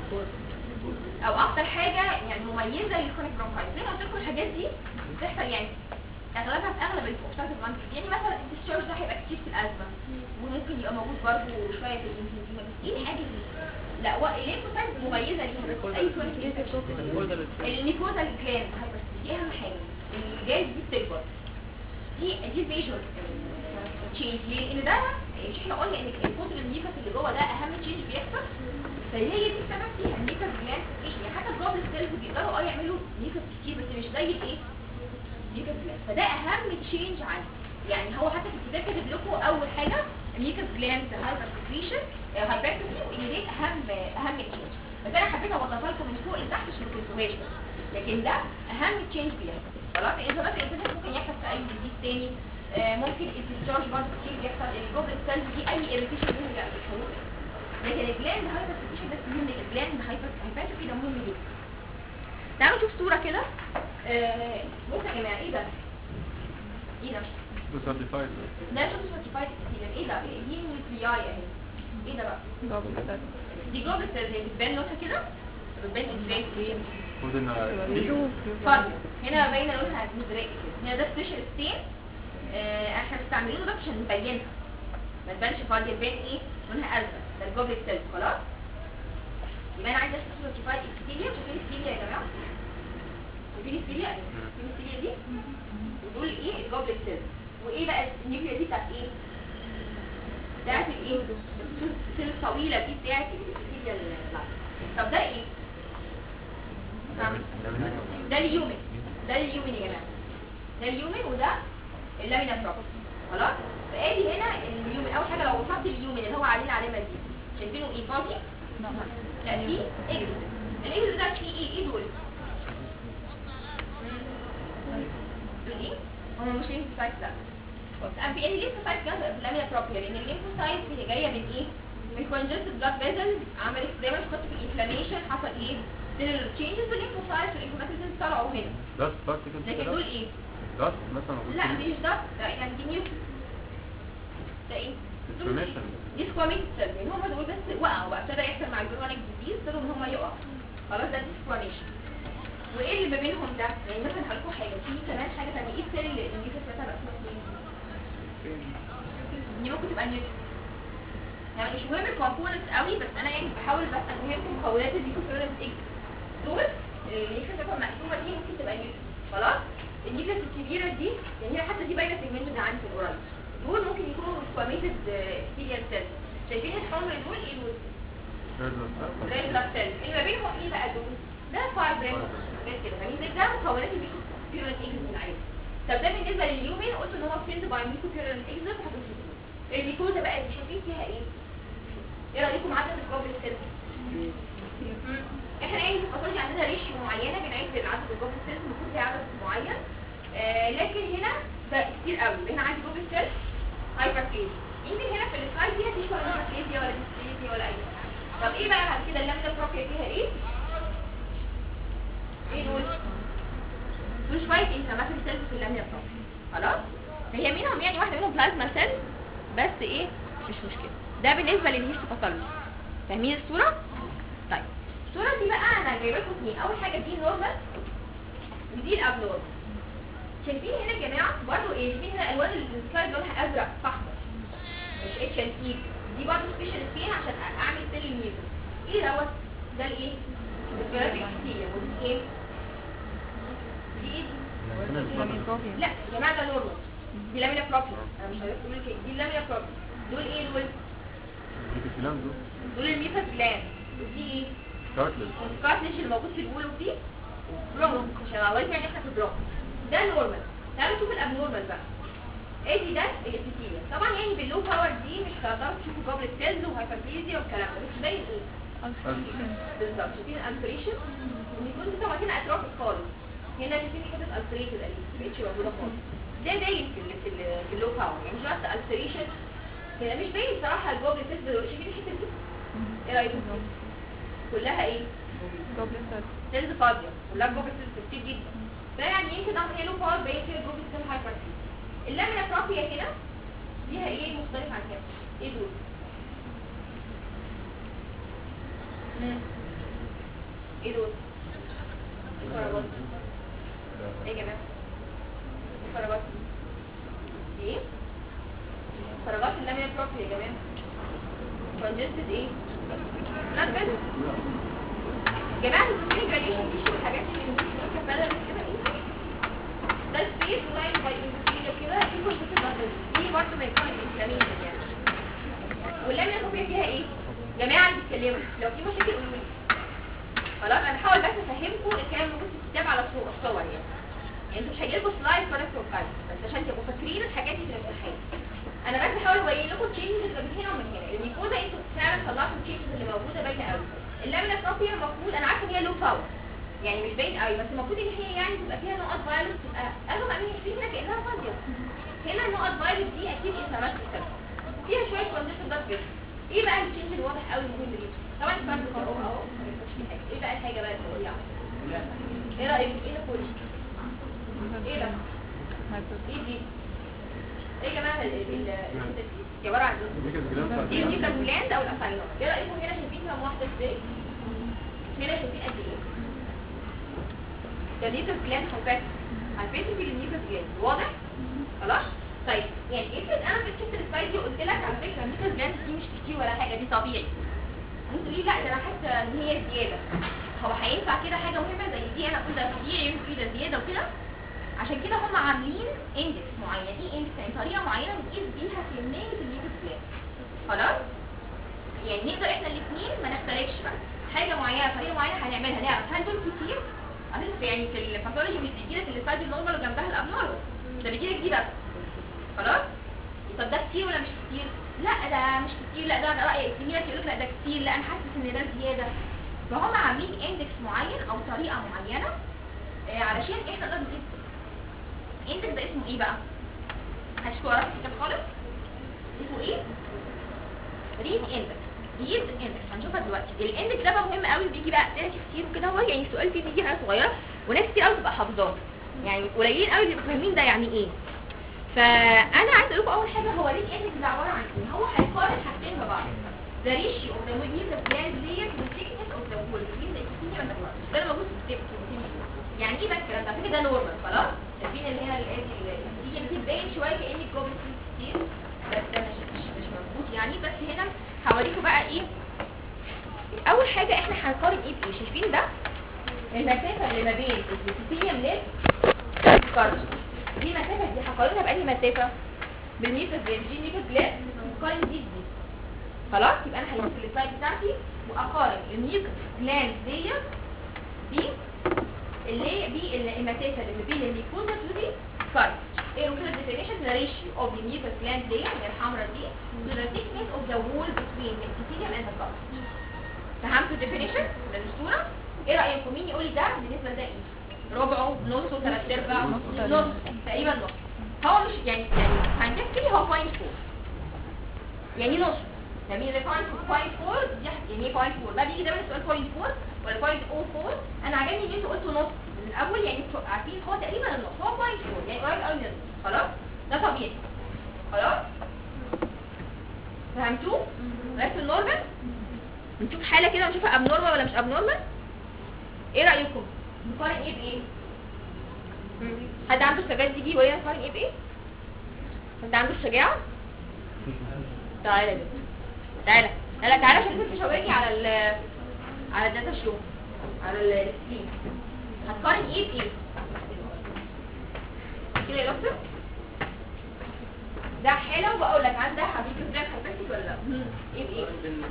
Speaker 1: او اكتر حاجه يعني مميزه للكرونيك برونكايتس؟ زي ما قلت لكم الحاجات دي بتحصل يعني اغلبها في اغلب الاوبستراكتيف برونكايتس. يعني مثلا الديسشارج ده هيبقى كتير في الازمه وممكن يبقى موجود برضه شويه في الانفلونزا. بس ايه الحاجه دي؟ لا الليمفوسايت مميزه ليها بس اي كرونيك انفكشن. الميكوزا الجلاند دي اهم حاجه. الجلاند دي بتكبر. دي دي ميجور تشينج. ليه؟ لان ده مش احنا قلنا ان الكتر الميوكس اللي جوه ده اهم تشينج بيحصل، فهي دي السبب فيها الميوكس جلاند فيشن. يعني حتى الجوبل سيلز بيقدروا اه يعملوا ميوكس كتير بس مش زي الايه؟ ميوكس جلاند. فده اهم تشينج عندي. يعني هو حتى في الكتاب كاتب لكم اول حاجه الميوكس جلاند هايبر سكريشن هايبرتروفي، وان دي اهم اهم تشينج. بس انا حبيت اوضحها لكم من فوق لتحت عشان ما تنسوهاش بس. لكن ده اهم تشينج بيحصل. خلاص الانفلامات الانفلامات ممكن يحصل في اي ديزيز تاني. آه ممكن الديسشارج برضه كتير بيحصل. الجوبلت سيلز دي اي اريتيشن ممكن بتحول. لكن الجلاند هايبر سكريشن ده مهم جدا. الجلاند هايبر هايبرتروفي ده مهم جدا. تعالوا نشوف صوره كده. آه بصوا يا جماعه ايه ده؟ ايه ده؟
Speaker 3: سيرتيفايد
Speaker 1: ده شوف سيرتيفايد كتير. ايه ده؟ دي نيوكلياي اهي. ايه ده بقى؟ دي جوبلت سيلز بتبان لونها كده؟ بتبان ازاي؟ فاضي. هنا باينه لونها مزرق كده. هنا ده سبيشال ستين. آه احنا مستعملينه بس عشان نبينها ما تبانش فاضيه، تبان ايه؟ لونها ازرق. ده الجوبلت سيلز. خلاص يبقى انا عايزه اشوف سيرتيفايد ابيثيليوم. شايفين السيليا يا جماعه؟ شايفين السيليا؟ شايفين السيليا دي؟ ودول ايه؟ الجوبلت سيلز. وايه بقى النيوكليا دي بتاعت ايه؟ بتاعت الايه؟ السيل الطويله دي بتاعت الابيثيليا. طب ده ايه؟ ده اليومن. ده اليومن يا جماعه. ده اليومن وده اللامينا بروبري. خلاص فادي هنا اليومن. اول حاجه لو وصلت اليومن اللي هو عليه العلامه دي شايفينه ايه؟ فاضي؟ لا فيه اكزيت. الاكزيت ده فيه ايه؟ ايه دول؟ دول ايه؟ هم مش ليمفوسايتس لا. بس في الليمفوسايتس جت في اللامينا بروبريا لان الليمفوسايتس هي جايه من ايه؟ من كونجستد بلاد فيزلز، عملت زي ما كنت في الانفلاميشن حصل ايه؟ سيلولر تشينجز والليمفوسايتس والانفلاماتوري طلعوا هنا.
Speaker 3: داست بارتيكلز
Speaker 1: لكن
Speaker 3: كده؟
Speaker 1: دول ايه؟
Speaker 3: داست مثلا أقول
Speaker 1: لا
Speaker 3: كده؟
Speaker 1: دي مش ده، ده يعني دي نيوكليس. ده ايه؟
Speaker 3: inflammation.
Speaker 1: دي سكواميتد سيلز يعني هم دول بس وقعوا بقى، ابتدى يحصل مع الجلوانيك ديزيز ابتدوا ان هم يقعوا. خلاص ده ديسكواميشن. وايه اللي ما بينهم ده؟ يعني مثلا هقول لكم حاجه، في كمان حاجه ثانيه، ايه السيل اللي النيوكليس بتاعتها بقى اسمها ايه؟ دي ممكن تبقى نيوكليس. يعني مش مهم الكومبوننتس قوي، بس انا يعني بحاول بس افهمكم مكونات النيوكليس اكس. دول النيوكليس بتاعتها المقسومه دي ممكن تبقى نيوكليس. خلاص؟ النيوكليس الكبيره دي يعني هي حتى دي باينه سيجمنت ده عندي في القريب. دول ممكن يكونوا سكواميتد epithelial cells. شايفين الحمر دول ايه دول؟ ريد بلاد سيلز. اللي ما بينهم ايه بقى دول؟ ده فايبرين بس كده. فاهمين ده مكونات الميكوبيرال اكزيت العادي. طب ده بالنسبه لليومين قلت ان هو فيلد باي ميكوبيرال اكزيت وهتوصفه. الميكوزا بقى اللي شايفين فيها ايه؟ ايه رايكم عدد الجوبل سيلز؟ احنا يعني في الباثولوجي عندنا ريشيو معينه بنعد عدد الجوبل سيلز المفروض في عدد معين. آه لكن هنا ده كتير قوي. هنا عندي جوبل سيلز هايبربليزيا. يمكن هنا في السلايد دي مفيش ولا هايبربليزيا ولا ديسبليزيا ولا اي حاجه. طب ايه بقى بعد كده اللامدا بروبريا فيها ايه؟ ايه دول؟ دول شويه انفلاماتوري سيلز في اللامدا بروبريا. خلاص؟ هي منهم يعني واحده منهم بلازما سيل بس ايه؟ مش مشكله. ده بالنسبه للهيستوباثولوجي. فاهمين الصوره؟ طيب الصوره دي بقى انا جايبه لكم اثنين، اول حاجه دي نورمال ودي الابنورمال. شايفين هنا يا جماعه برضه ايه؟ شايفين هنا الوان السلايد لونها ازرق فاحمر. مش اتش ان اي دي برضه سبيشال فيها عشان اعمل سيل نيوتن. ايه دوت؟ ده الايه؟ الجرافيك كتير ودي ايه؟ دي ايه دي؟ لا يا جماعه ده نورمال. دي لامينا بروبريا. انا مش عارفه اقول لك ايه. دي اللامينا بروبريا. دول ايه دول؟
Speaker 3: الكلام دول
Speaker 1: دول الميوكس جلاند. ودي ايه؟
Speaker 3: كارتلج.
Speaker 1: الكارتلج اللي موجود في الوول وفي برونكس عشان الله يعني احنا في البرونكس. ده نورمال. تعالوا نشوف الابنورمال بقى. ادي ده الابيثيليوم. طبعا يعني باللو باور دي مش هتقدروا تشوفوا جوبلت سيلز وهايبربليزيا والكلام ده، بس باين ايه؟ بالظبط. شايفين الالتريشن؟ والميكوز طبعا هنا اتروفيك خالص. هنا شايفين حته التريتد اللي ما بقتش موجوده خالص. ده باين في ال في ال في اللو باور يعني مش بس التريشن. هنا مش باين صراحه الجوبلت سيلز. شايفين الحته دي؟ ايه رايكم؟ كلها ايه؟
Speaker 2: جوبلت سيلز.
Speaker 1: سيلز فاضيه، كلها جوبلت سيلز كتير جدا. ده يعني يمكن اعمل هنا لو باور باين فيها جوبلت سيل هايبربليزيا. اللامينا بروبريا هنا فيها ايه مختلف عن كده؟ ايه دول؟ امم ايه دول؟ الفراغات. ايه يا جماعه؟ الفراغات دي ايه؟ فراغات اللامينا بروبريا يا جماعه. كونجستد ايه؟ بلاد فيزل. جماعه البروتين جراديشن دي شو الحاجات اللي ممكن تبقى كده ايه؟ ده سبيس لاين باي اندوثيليا كده دي كونجستد بلاد فيزل. دي برضه ما يكون انفلاميشن يعني. واللامينا بروبريا فيها ايه؟ جماعه اللي بيتكلموا لو في مشاكل قولوا لي. خلاص انا بحاول بس افهمكم الكلام موجود في الكتاب على الصور يعني. يعني انتوا مش هيجيلكوا سلايد برودكت بروفايل بس عشان تبقوا فاكرين الحاجات دي في الامتحان. انا بس بحاول ابين لكم التشينجز اللي من هنا ومن هنا. الميكوزا انتوا فعلا طلعتوا التشينجز اللي موجوده باينه قوي. اللامينا بروبريا المفروض انا عارفه ان هي لو باور يعني مش باين قوي، بس المفروض ان هي يعني تبقى فيها نقط فايلوت تبقى قالوا امين في هنا كانها فاضيه. هنا النقط فايلوت دي اكيد انفلاماتوري سيل فيها شويه كونديشن بلاد فيزل. ايه بقى التشينج الواضح قوي المهم جدا؟ طبعا الفرد اهو اهو مش في حاجه. ايه بقى الحاجه بقى اللي هي ايه رايك؟ ايه ده كله؟ ايه ده؟ ايه دي؟ ايه يا جماعه ال دي عباره عن ايه؟ دي الميكا جلاند او الاسايلوم. ايه رايكم هنا شايفين كام واحده ازاي؟ هنا شايفين قد ايه؟ ده الميكا جلاند حبات عارفين في الميكا جلاند واضح؟ خلاص؟ طيب يعني افرض انا في الشفت السلايد دي قلت لك على فكره الميكا جلاند دي مش كتير ولا حاجه دي طبيعي. انتوا ليه لا ده انا حاسه ان هي زياده. هو هينفع كده حاجه مهمه زي دي انا اقول ده طبيعي ينفع ده زياده وكده؟ عشان كده هم عاملين اندكس معين. ايه اندكس؟ يعني طريقه معينه بنقيس بيها كميه الميكا جلاند. خلاص؟ يعني نقدر احنا الاثنين ما نختلفش بقى. حاجه معينه طريقه معينه هنعملها نعرف هل دول كتير؟ اساسا يعني في الباثولوجي مش بيجيلك السلايد النورمال وجنبها الابنورمال. ده بيجيلك دي بس. خلاص؟ طب ده كتير ولا مش كتير؟ لا ده مش كتير. لا ده ده راي زميلك يقول لك لا ده كتير. لا انا حاسس ان ده زياده. فهم عاملين اندكس معين او طريقه معينه آه علشان احنا نقدر نقيس. اندكس ده اسمه ايه بقى؟ هتشوفوا وراك في الكتاب خالص اسمه ايه؟ ريد اندكس. ريد اندكس هنشوفها دلوقتي. الاندكس ده بقى مهم قوي، بيجي بقى اسئله كتير وكده، هو يعني السؤال فيه بيجي حاجه صغيره وناس كتير قوي بتبقى حافظاه، يعني قليلين قوي اللي بيبقوا فاهمين ده يعني ايه. فانا عايز اقول لكم اول حاجه هو ريد اندكس ده عباره عن ايه؟ هو هيقارن حاجتين ببعض، the ratio of the mucous gland layer to the thickness of the wall between the epithelium and the cortex. ده اللي موجود في الكتاب في الكتاب. يعني ايه بقى الكلام ده؟ على فكره ده نورمال خلاص. شايفين اللي هي دي بتبين شويه كأن الجوبلت كتير، بس ده مش مش مش مظبوط يعني. بس هنا هوريكم بقى ايه. اول حاجه احنا هنقارن ايه بايه؟ شايفين ده المسافه اللي ما بين الابيثيليوم ليد والكارتج. دي المسافه دي هقارنها بأنهي مسافه؟ بالميوكس جلاند. دي الميوكس جلاند هقارن دي بدي. خلاص يبقى انا هجيب السلايد بتاعتي واقارن الميوكس جلاند دي دي اللي دي المسافه اللي بين الميكوزا تو دي كارتج. ايه كده الديفينيشن؟ ذا ريشيو اوف ذا ميوكس جلاند دي اللي الحمراء دي to the thickness of the wall between the epithelium and the cartilage. فهمتوا الديفينيشن للصوره؟ ايه رايكم؟ مين يقول لي ده بالنسبه لده ايه؟ ربعه، نصه، ثلاث ارباع، نص، تقريبا نص. هو مش يعني يعني ساينتفكلي هو صفر فاصلة أربعة يعني نص. جميل. صفر فاصلة أربعة دي يعني ايه صفر فاصلة أربعة؟ بقى بيجي دايما السؤال صفر فاصلة أربعة ولا صفر فاصلة صفر أربعة. انا عجبني ان انتوا قلتوا نص من الاول، يعني انتوا عارفين هو تقريبا النص، هو صفر فاصلة أربعة يعني قريب قوي من النص. خلاص ده طبيعي. خلاص فهمتوه؟ عرفتوا النورمال؟ نشوف حاله كده ونشوفها ابنورمال ولا مش ابنورمال. ايه رايكم؟ نقارن ايه بايه؟ حد عنده الشجاعه دي دي وهي نقارن ايه بايه؟ حد عنده الشجاعه؟ تعالى يا دكتور تعالى تعالى تعالى عشان انت تشاورني على ال على الداتا شو، على السكرين. هتقارن ايه بايه؟ كده يا دكتور ده حاله وبقول لك عندها حبيبي بلاك هايبرتيك ولا لا؟ ايه بايه؟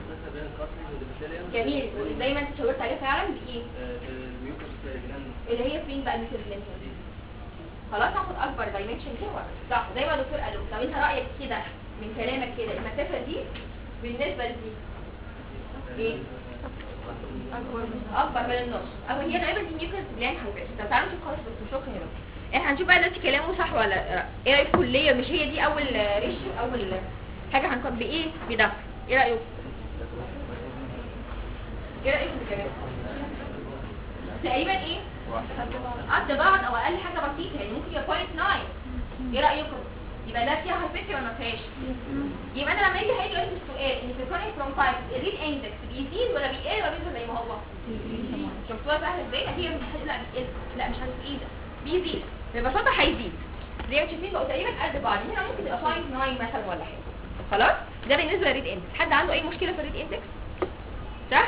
Speaker 1: جميل. زي ما انت شاورت عليه فعلا بايه؟ اللي هي فين بقى الميوكس جلاند؟ خلاص هاخد اكبر دايمنشن كده ولا صح زي ما الدكتور قال. طب انت رايك كده من كلامك كده المسافه دي بالنسبه لدي ايه؟ اكبر من النص. او هي غالبا دي ميوكس جلاند هايبرتيك. طب تعالوا نشوف خالص بس شكرا يا دكتور. احنا هنشوف بقى دلوقتي كلامه صح ولا لا. ايه رايك كليه؟ مش هي دي اول ريشيو اول حاجه هنقارن بايه؟ بده. ايه رايك؟ ايه رايكم كمان؟ تقريبا ايه؟ قد بعض او اقل حاجه بسيطه، يعني ممكن يبقى صفر فاصلة تسعة. ايه رايكم؟ يبقى ده فيها هايبرتي ولا ما فيهاش؟ يبقى انا لما يجي هيجي يقول لي السؤال ان في الكرونيك برونكايتس الريد اندكس بيزيد ولا بيقل ولا بينزل زي ما هو؟ شفتوها سهله ازاي؟ هي لا بيقل، لا مش عارف ايه ده بيزيد. ببساطه هيزيد زي ما شايفين بقوا تقريبا قد بعض. هنا ممكن تبقى صفر فاصلة تسعة مثلا ولا حاجه. خلاص ده بالنسبه للريد اندكس. حد عنده اي مشكله في الريد اندكس؟ صح؟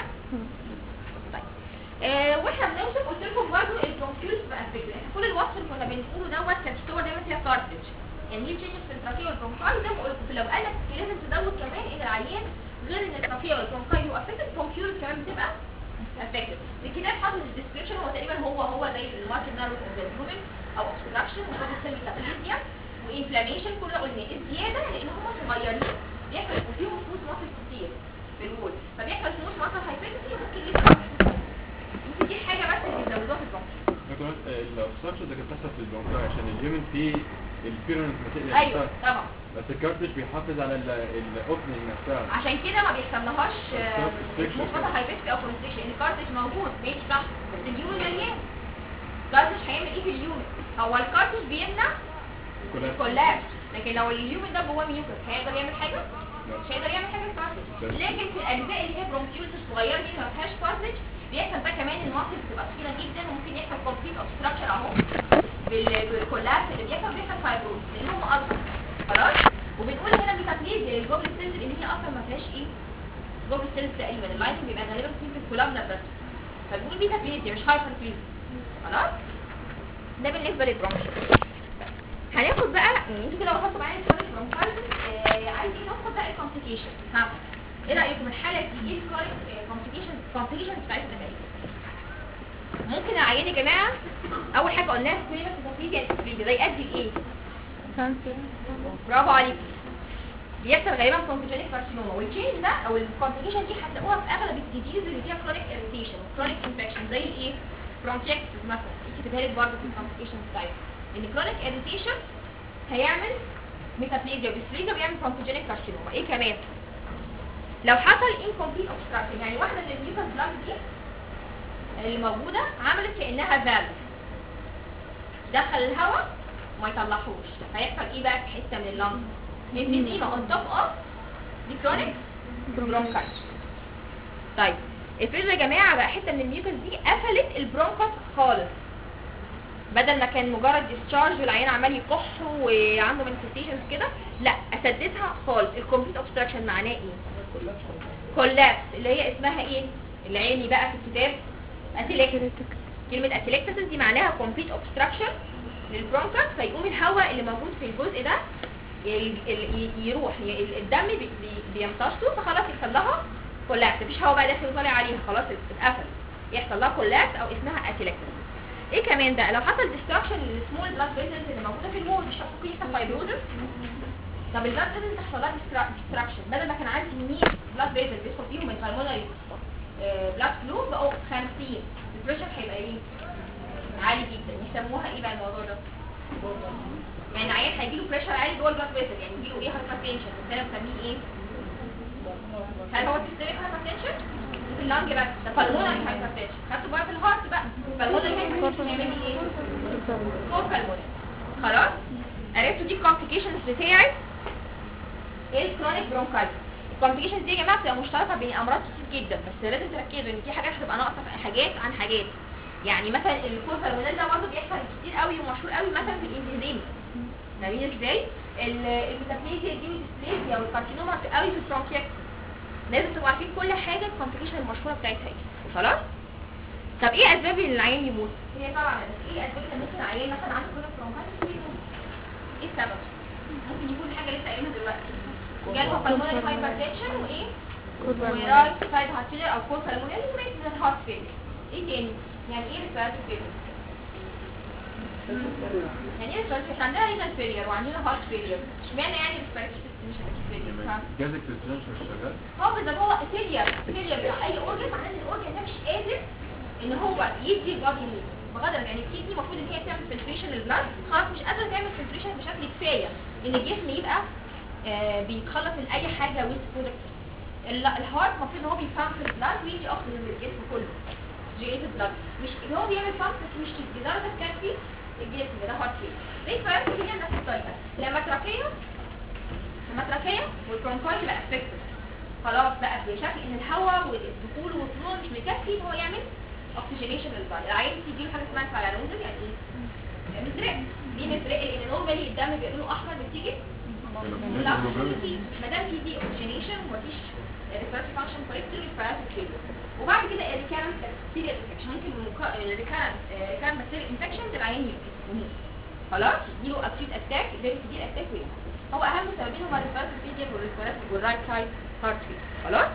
Speaker 1: طيب آه واحنا بنوصف قلت لكم برضه البرونكيولز بقى فكره. احنا كل الوصف اللي كنا بنقوله دوت كانت الصور دايما فيها كارتج، يعني هي تشينج في التراكيه والبرونكاي. زي ما قلت لو قالك لازم تزود كمان ان العيان غير ان التراكيه والبرونكاي هو افكتد، البرونكيولز كمان بتبقى افكتد. الكتاب حاطط الديسكربشن هو تقريبا هو هو زي الماركت نارو اوبزرفومنت او اوبستراكشن وشويه سيل ميتابوليزيا وانفلاميشن. كل ده قلنا الزياده لان هم صغيرين بيحصل فيهم سموث ماسل كتير في الوول، فبيحصل سموث ماسل هايبرتروفي ممكن يبقى دي حاجه بس اللي بيزودوها في البرونكاي.
Speaker 3: الاوبستراكشن ده كانت بتحصل في البرونكاي عشان الهيومن فيه البيرنت ماتيريال.
Speaker 1: ايوه طبعا.
Speaker 3: بس الكارتج بيحافظ على الاوبننج نفسها،
Speaker 1: عشان كده ما بيحصلناهاش سموث ماسل هايبرتروفي او كونستريكشن. ان الكارتج موجود ماشي صح بس اليومن مليان. الكارتج هيعمل ايه في اليومن؟ هو الكارتج بيمنع الكولابس، لكن لو اليومن ده جواه ميوكس هيقدر يعمل حاجه؟ مش هيقدر يعمل حاجه الكارتج. لكن في الاجزاء اللي هي برونكيولز الصغيره دي ما فيهاش كارتج بيحصل بقى كمان الماسل بتبقى تخينه جدا وممكن يحصل كومبليت اوبستراكشن اهو بالكولابس اللي بيحصل بيحصل فايبروز لان هم اصغر. خلاص وبنقول هنا ميتابليزيا للجوبل سيلز لان هي اصلا ما فيهاش ايه؟ جوبل سيلز تقريبا. اللايتنج بيبقى غالبا في الكولابنا بس، فبنقول ميتابليزيا مش هايبربليزيا. خلاص ده بالنسبه للبرونكيول. هناخد بقى انتوا كده وصلتوا معايا للكرونيك برونكايتس. آه عايزين ناخد بقى الكومبليكيشن. ها ايه رايكم الحاله دي ايه الكرونيك كومبليكيشن كومبليكيشنز بتاعتها ايه؟ ممكن العيان يا جماعه اول حاجه قلناها سكويمس وتفليجيا سكويمس ده يؤدي لايه؟
Speaker 2: كانسر.
Speaker 1: برافو عليك. بيحصل غالبا كونجنيتال كارسينوما والتشينج ده او الكومبليكيشن دي هتلاقوها في اغلب الديزيز اللي فيها كرونيك اريتيشن وكرونيك انفكشن زي الايه؟ برونكيكتس مثلا. دي كتبها لك برضه في الكومبليكيشنز بتاعتها ان كرونيك اريتيشن هيعمل ميتابليزيا وبيسليزيا ويعمل برونكوجينيك كارسينوما. ايه كمان؟ لو حصل incomplete obstruction، يعني واحده من الميوكس بلاج دي اللي موجوده عملت كانها فالف، دخل الهواء وما يطلعهوش، هيحصل ايه بقى في حته من اللنج؟ ليمفيزيما اون توب اوف دي كرونيك برونكايتس. طيب افرضوا يا جماعه بقى حته من الميوكس دي قفلت البرونكس خالص، بدل ما كان مجرد ديسشارج والعيان عمال يكح وعنده مانيفستيشنز كده، لا اسدتها خالص. الكومبليت اوبستراكشن معناه ايه؟ كولابس، اللي هي اسمها ايه العلمي بقى في الكتاب؟ اتيليكتس. كلمه اتيليكتس دي معناها كومبليت اوبستراكشن للبرونكس، فيقوم الهواء اللي موجود في الجزء ده يروح الدم بيمتصه، فخلاص يحصل لها كولابس، مفيش هواء بقى داخل وطالع عليها، خلاص اتقفل، يحصل لها كولابس او اسمها اتيليكتس. ايه كمان بقى؟ لو حصل ديستراكشن للسمول بلاد فيزلز اللي موجوده في المول، مش ممكن يحصل فايبروزس. طب البلاد فيزلز تحصل لها ديستراكشن، بدل ما كان عندي مية بلاد فيزلز بيدخل فيهم البلمونري بلاد فلو بقوا خمسين، البريشر هيبقى ايه؟ عالي جدا. يسموها ايه بقى الموضوع ده؟ يعني عيان هيجيله بريشر عالي جوه البلاد فيزل، يعني يجيله ايه؟ هايبرتنشن، بس انا بسميه ايه؟ هل هو سيستميك هايبرتنشن؟ في اللنج بس، ده بالمونري هايبرتنشن. خدتوا بقى في الهارت بقى، بالمونري هايبرتنشن يعمل لي ايه؟ كور بالمونري. خلاص؟ عرفتوا دي الكومبليكيشنز بتاعت الكرونيك برونكايتس. الكومبليكيشنز دي يا جماعه بتبقى مشتركه بين امراض كتير جدا، بس لازم تركزوا ان في حاجات هتبقى ناقصه في حاجات عن حاجات. يعني مثلا الكور بالمونري ده برضه بيحصل كتير قوي ومشهور قوي مثلا في الانفيزيما. فاهمين ازاي؟ الميتابليزيا دي والديسبليزيا والكارسينوما قوي في البرونكيكس. لازم تبقوا عارفين كل حاجه الكومبليكيشن المشهوره بتاعتها ايه. خلاص؟ طب ايه اسباب ان العيان يموت؟ هي طبعا بس ايه اسباب ان ممكن العيان مثلا عنده كرونيك برونكايتس يموت؟ ايه السبب؟ ممكن يكون حاجه لسه قايلينها دلوقتي، جاله بالمونري هايبرتنشن وايه؟ ورايت سايد هارت فيلر او كور بالمونري ومات من الهارت فيلر. ايه تاني؟ يعني ايه ريسبيراتوري فيلر؟ يعني ايه ريسبيراتوري؟ عندنا رينال فيلر وعندنا هارت فيلر، اشمعنى يعني ريسبيراتوري مش فيلر؟
Speaker 3: جهاز الاكسجين مش شغال؟
Speaker 1: اه بالظبط، هو فيلير فيلير بتاع اي اورجن، معناه ان الاورجن ده مش قادر ان هو يدي البادي نيد. بغض يعني الكدني المفروض ان هي تعمل فلتريشن للبلاد، خلاص مش قادره تعمل فلتريشن بشكل كفايه ان الجسم يبقى آه بيتخلص من اي حاجه ويست برودكت. الهارت المفروض ان هو بيبامب البلاد ويدي اكسجين للجسم كله، جيريتد بلاد، مش ان هو بيعمل بامب بس مش لدرجه تكفي الجسم. ده هارت فيلير. ريسبيراتوري فيلير نفس الطريقه، لما تراكيه لما تراكيه والبرونكاي يبقى افكتد، خلاص بقى بشكل ان الهواء والدخول والطلوع مش مكفي ان هو يعمل اوكسجينيشن للبلد. العيان تيجي حاجه اسمها فالانوزل، يعني ايه؟ مزرق. ليه مزرق؟ لان نورمالي الدم بيبقى لونه احمر بتيجي ما دام في دي اوكسجينيشن ومفيش ريسبيراتوري فانكشن كوريكتور ريسبيراتوري فيلير. وبعد كده الريكارنت بكتيريال انفكشن، ممكن الريكارنت ريكارنت بكتيريال انفكشن العيان يموت، خلاص يجيله اكيوت اتاك فيري سيفير اتاك ويموت. هو اهم سببين هما الريسبيراتوري فيلير والريسبيراتوري والرايت سايد هارت فيلير. خلاص؟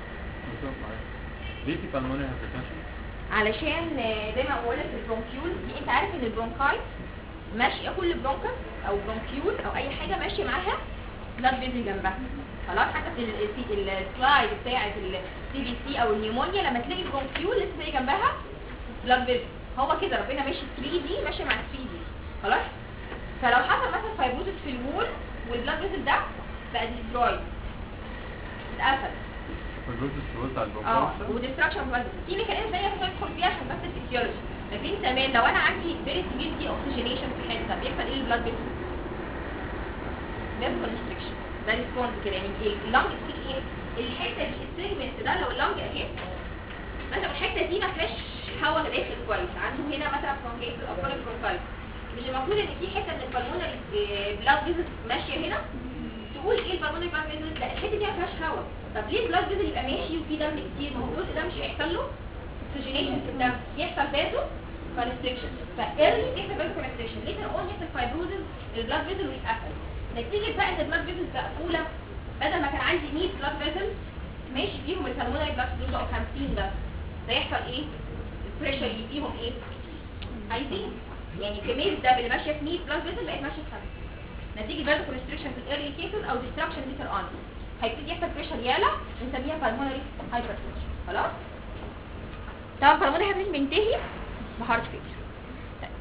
Speaker 3: ليه في بالمونري هايبرتنشن؟
Speaker 1: علشان زي ما بقول لك البرونكيول دي، انت عارف ان البرونكايت ماشيه كل برونكس او برونكيول او اي حاجه ماشيه معاها بلاد فيزل جنبها. خلاص؟ حتى في السلايد بتاعه السي بي سي او النيمونيا لما تلاقي البرونكيول لسه تلاقي جنبها بلاد فيزل. هو كده ربنا ماشي ثري دي ماشيه مع ثري دي. خلاص؟ فلو حصل مثلا فايبروزس في الوول والبلاد فيزل ده بقى ديسترويد، اتقفل.
Speaker 3: فايبروزس في الوول بتاع
Speaker 1: اه
Speaker 3: البرونكايتس؟
Speaker 1: وديستراكشن بلاد في ميكانيزم ثانيه ممكن ندخل فيها عشان بس الفسيولوجي. لكن زمان لو انا عندي فيري سيفير دي اوكسجينيشن في حته بيحصل ايه للبلاد فيزل؟ بيحصل كونستريكشن. ده ريسبونس كده، يعني اللنج في ايه؟ الحته دي السيجمنت ده لو اللنج اهي مثلا الحته دي ما فيهاش هواء داخل كويس، عنده هنا مثلا برونكيتس او كرونيك برونكايتس، مش المفروض ان في حته من البلمونري بلاد فيزل ماشيه هنا تقول ايه البلمونري بلاد فيزل؟ لا الحته دي ما فيهاش هواء. طب ليه البلاد فيزل يبقى ماشي وفي دم كتير؟ ما هو الجزء ده مش هيحصل له اوكسجينيشن في الدم، يحصل فازو كونستريكشن. فايرلي يحصل فازو كونستريكشن، ليتر اون يحصل فايبروزز البلاد فيزل ويتقفل. نتيجه بقى ان البلاد فيزل مقفوله، بدل ما كان عندي مية بلاد فيزل ماشي فيهم البلمونري بلاد فلو بقوا خمسين بس، ده يحصل ايه؟ البريشر يديهم ايه؟ عايزين يعني كميه الدم اللي ماشيه في مية بلاد فيزل بقت ماشيه في خمسين. نتيجه برضه كونستريكشن في الايرلي كيسز او ديستراكشن ليتر اون هيبتدي يحصل بريشر يعلى، بنسميها بالمونري هايبرتنشن. خلاص؟ طبعا بالمونري هايبرتنشن بينتهي بهارت فيلير.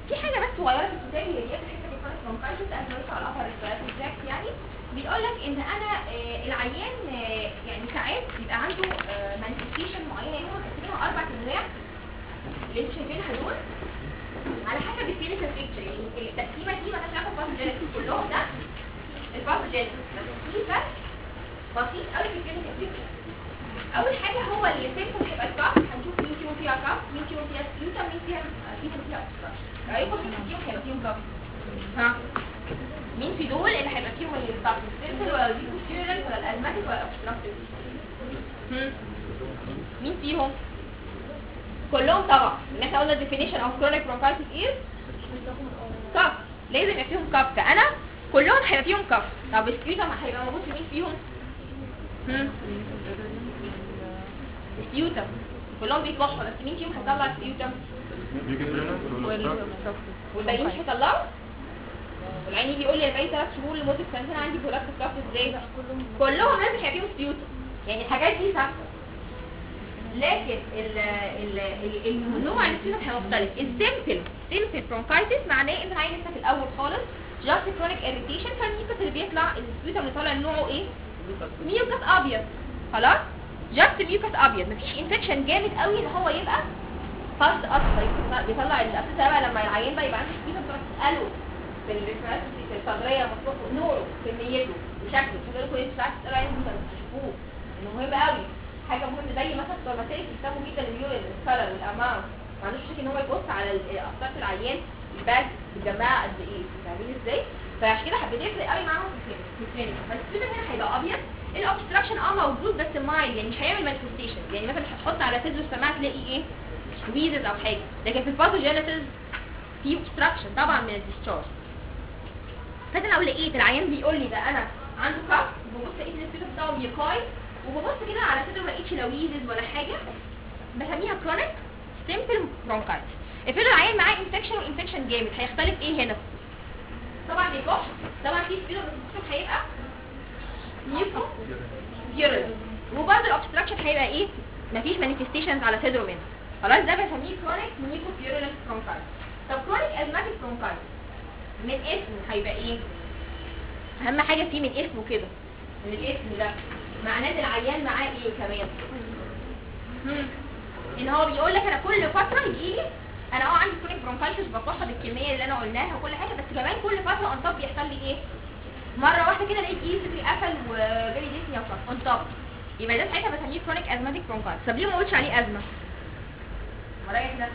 Speaker 1: في حاجه بس صغيره في الكتاب هي دي اخر حته في الكرونيك برونكايتس قبل ما ندخل على الابر ريسبيراتوري تراكت يعني. بيقول لك ان انا آه العيان آه يعني ساعات بيبقى عنده مانيفستيشن معينه، يعني هم مقسمينها اربع انواع اللي انتوا شايفينها دول على حسب الكلينيكال بيكتشر. يعني التقسيمه دي ما لهاش علاقه بالباثوجينيسيس، كلهم ده الباثوجينيسيس، بس في فرق بسيط قوي في الكلينيكال بيكتشر. اول حاجه هو اللي سيمبل هيبقى الكاف، هنشوف مين فيهم فيها كاف، مين فيهم فيها سبيوتا، مين فيها فيهم فيها اوبستراكشن. رايكم مين فيهم هيبقى فيهم كاف؟ ها مين في دول اللي هيبقى فيهم الكاف؟ السيمبل ولا الديكوسيرنت ولا الازماتيك ولا الاوبستراكتيف؟ مين فيهم؟ كلهم طبعا. ان احنا قلنا definition of chronic bronchitis is كاف، لازم يبقى فيهم كاف. فانا كلهم هيبقى فيهم كاف. طب السبيوتم هيبقى موجود في مين فيهم؟ هم سبيوتم كلهم بيكحوا، بس مين فيهم هيطلع سبيوتم؟ والباقيين مش هيطلعوا. والعين يجي يقول لي بقالي ثلاث شهور لمده سنتين عندي برولاكتيك كاف، ازاي؟ كلهم لازم هيبقى فيهم سبيوتم. يعني الحاجات دي ثابته، لكن ال ال ال النوع السبيوتم هيبقى مختلف. السيمبل سيمبل برونكايتس معناه ان العين لسه في الاول خالص جاست كرونيك اريتيشن، فالميوكس اللي بيطلع السبيوتم اللي طالع نوعه ايه؟ ميوكس ابيض. خلاص جاست ميوكس ابيض، مفيش انفكشن جامد قوي ان هو يبقى فاست اصفر بيطلع الاصل ده. بقى لما العيان بقى يبقى عنده سبيوتم تقعد تساله في الريفرنس في الصدريه مطلوب نوعه كميته وشكله، تقول له انتوا ساعات تسالوا عايزين تشوفوه انه مهم قوي. حاجه مهمه زي مثلا الدرماتيك بيهتموا جدا اليورين الكلر والاماونت، ما عندوش مشكله ان هو يبص على قسطره العيان الباك متجمعه قد ايه، فاهمين ازاي؟ فعشان كده حبيت افرق قوي معاهم في الكلينيك. فالسبيوتم هنا هيبقى ابيض، الاوبستراكشن اه موجود بس مايل، يعني مش هيعمل مانيفستيشن. يعني مثلا هتحط على صدره السماعه تلاقي ايه؟ ويزز او حاجه، لكن في الباثوجينيسيس في اوبستراكشن طبعا من الديسشارج. فانا لو لقيت العيان بيقول لي ده انا عنده كاف، ببص لقيت السبيوتم بتاعه بيقاي، وببص كده على صدره ما لقيتش لا ويزز ولا حاجه، بسميها كرونيك سيمبل برونكايتس. افرض العيان معاه انفكشن والانفكشن جامد، هيختلف ايه هنا؟ طبعا بيكح، طبعا في سبيوتم بس هيبقى ميوكو بيورال، وبرضه الاوبستراكشن هيبقى ايه؟ مفيش مانيفستيشنز على صدره منه. خلاص ده بسميه كرونيك ميوكو بيورال برونكايتس. طب كرونيك ازماتيك برونكايتس من اسمه هيبقى ايه؟ اهم حاجه فيه من اسمه كده، من الاسم ده معناه ان العيان معاه ايه كمان؟ هم. ان هو بيقول لك انا كل فتره يجي لي انا اه عندي كرونيك برونكايتس بكح بالكميه اللي انا قلناها وكل حاجه، بس كمان كل فتره اون توب بيحصل لي ايه؟ مره واحده كده الاقي ايدي صدري قفل وجالي ديسنيا وكف اون توب، يبقى ده ساعتها بسميه كرونيك ازماتيك برونكايتس. طب ليه ما قلتش عليه ازمه؟ ورايح ده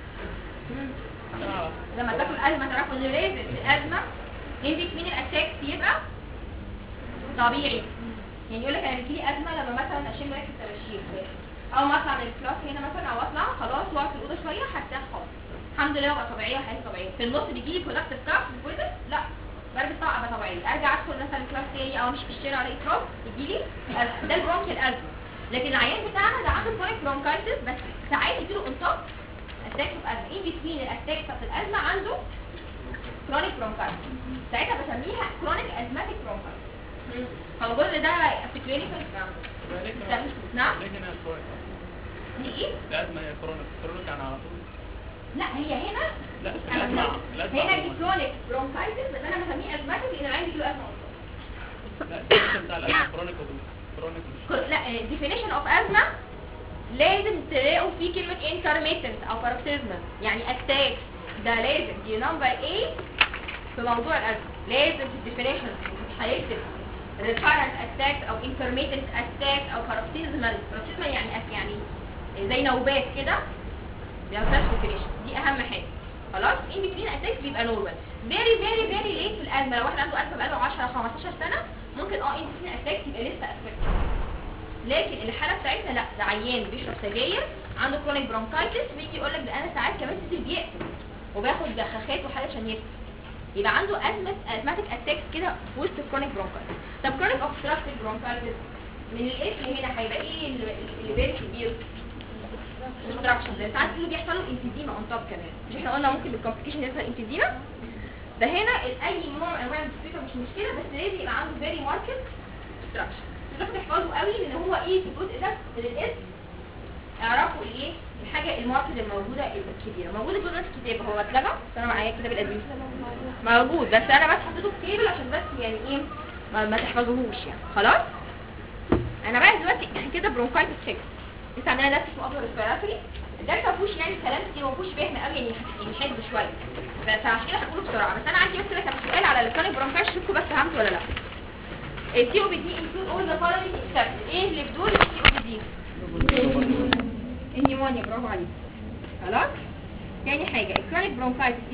Speaker 1: لما تاكل ازمه تعرفوا ان لازم الازمه ان بين الاتاكس يبقى طبيعي. يعني يقول لك انا بيجيلي ازمه لما مثلا اشم ريحه الطباشير او ما اطلع من الكلاس هنا مثلا او اطلع خلاص واقعد في الاوضه شويه هرتاح خالص، الحمد لله بقى طبيعيه وحياتي طبيعيه. في النص بيجيلي برودكتيف كاف وكده لا برد طاقه ابقى طبيعيه، ارجع ادخل مثلا كلاس تاني او امشي في الشارع الاقي تراب يجيلي ده البرونكيال ازمه. لكن العيان بتاعنا ده عنده كرونيك برونكايتس بس ساعات يجيله اون توب اتاك اوف ازمه، ان بتوين الاتاك بتاعت الازمه عنده كرونيك برونكايتس، ساعتها بسميها كرونيك ازماتيك برونكايتس. هو الجزء ده في كلينيكال نعم دي ايه؟
Speaker 4: الازمه هي كرونيك، كرونيك يعني على طول.
Speaker 1: لا هي هنا
Speaker 4: لا الازمه الازمه
Speaker 1: هنا دي كرونيك برونكايتس بس انا بسميه ازماتيك لان العيان بيجيله ازمه.
Speaker 4: لا الديفينيشن بتاع الازمه كرونيك كرونيك مش
Speaker 1: لا الديفينيشن اوف ازمه لازم تلاقوا فيه كلمه intermittent او paroxysmal يعني اتاك، ده لازم دي نمبر ايه في موضوع الازمه. لازم في الديفينيشن هيكتب recurrent attacks او intermittent attacks او paroxysmal. paroxysmal يعني يعني زي نوبات كده بيعملش ديفينيشن، دي اهم حاجه. خلاص in between attacks بيبقى normal. very very very late في الازمه، لو واحد عنده ازمه بقاله عشرة خمستاشر سنه ممكن اه in between attacks يبقى لسه affected. لكن الحاله بتاعتنا لا، ده عيان بيشرب سجاير عنده كرونيك برونكايتس ويجي يقول لك ده انا ساعات كمان صدري بيقفل وباخد بخاخات وحاجه عشان يقفل، يبقى عنده ازمه ازماتيك اتاكس كده في وسط الكرونيك برونكايتس. طب كرونيك اوبستراكتيف برونكايتس من الاسم هنا هيبقى ايه اللي بيري كبير؟ اوبستراكشن. ده ساعات كله بيحصل له انفيزيما اون توب كمان، مش احنا قلنا ممكن بالكومبليكيشن يحصل انفيزيما؟ ده هنا اي نوع من انواع الديسبيوتا مش مشكله، بس لازم يبقى عنده فيري ماركت اوبستراكشن. لازم تحفظه قوي لان هو ايه في الجزء ده من الاسم اعرفوا الايه الحاجه الماركت الموجوده الكبيره موجوده جوه الكتاب. هو اتلغى بس انا معايا كتاب الادويه موجود، بس انا بس حطيته في تيبل عشان بس يعني ايه ما, ما تحفظوهوش يعني. خلاص انا بقى دلوقتي كده برونكايتس خف. لسه عندنا درس اسمه ابر ريسبيراتوري. الدرس ما فيهوش يعني كلام كتير وما فيهوش فهم قوي يعني يعني حفظ شويه، فعشان كده هقوله بسرعه. بس انا عندي بس كده كان سؤال على الكرونيك برونكايتس، شوفوا بس فهمتوا ولا لا. السي او بي دي انكلود اول ذا فولوينج اكسبت ايه اللي بدول السي او بي دي؟ النيمونيا. برافو عليك. خلاص تاني حاجه الكرونيك برونكايتس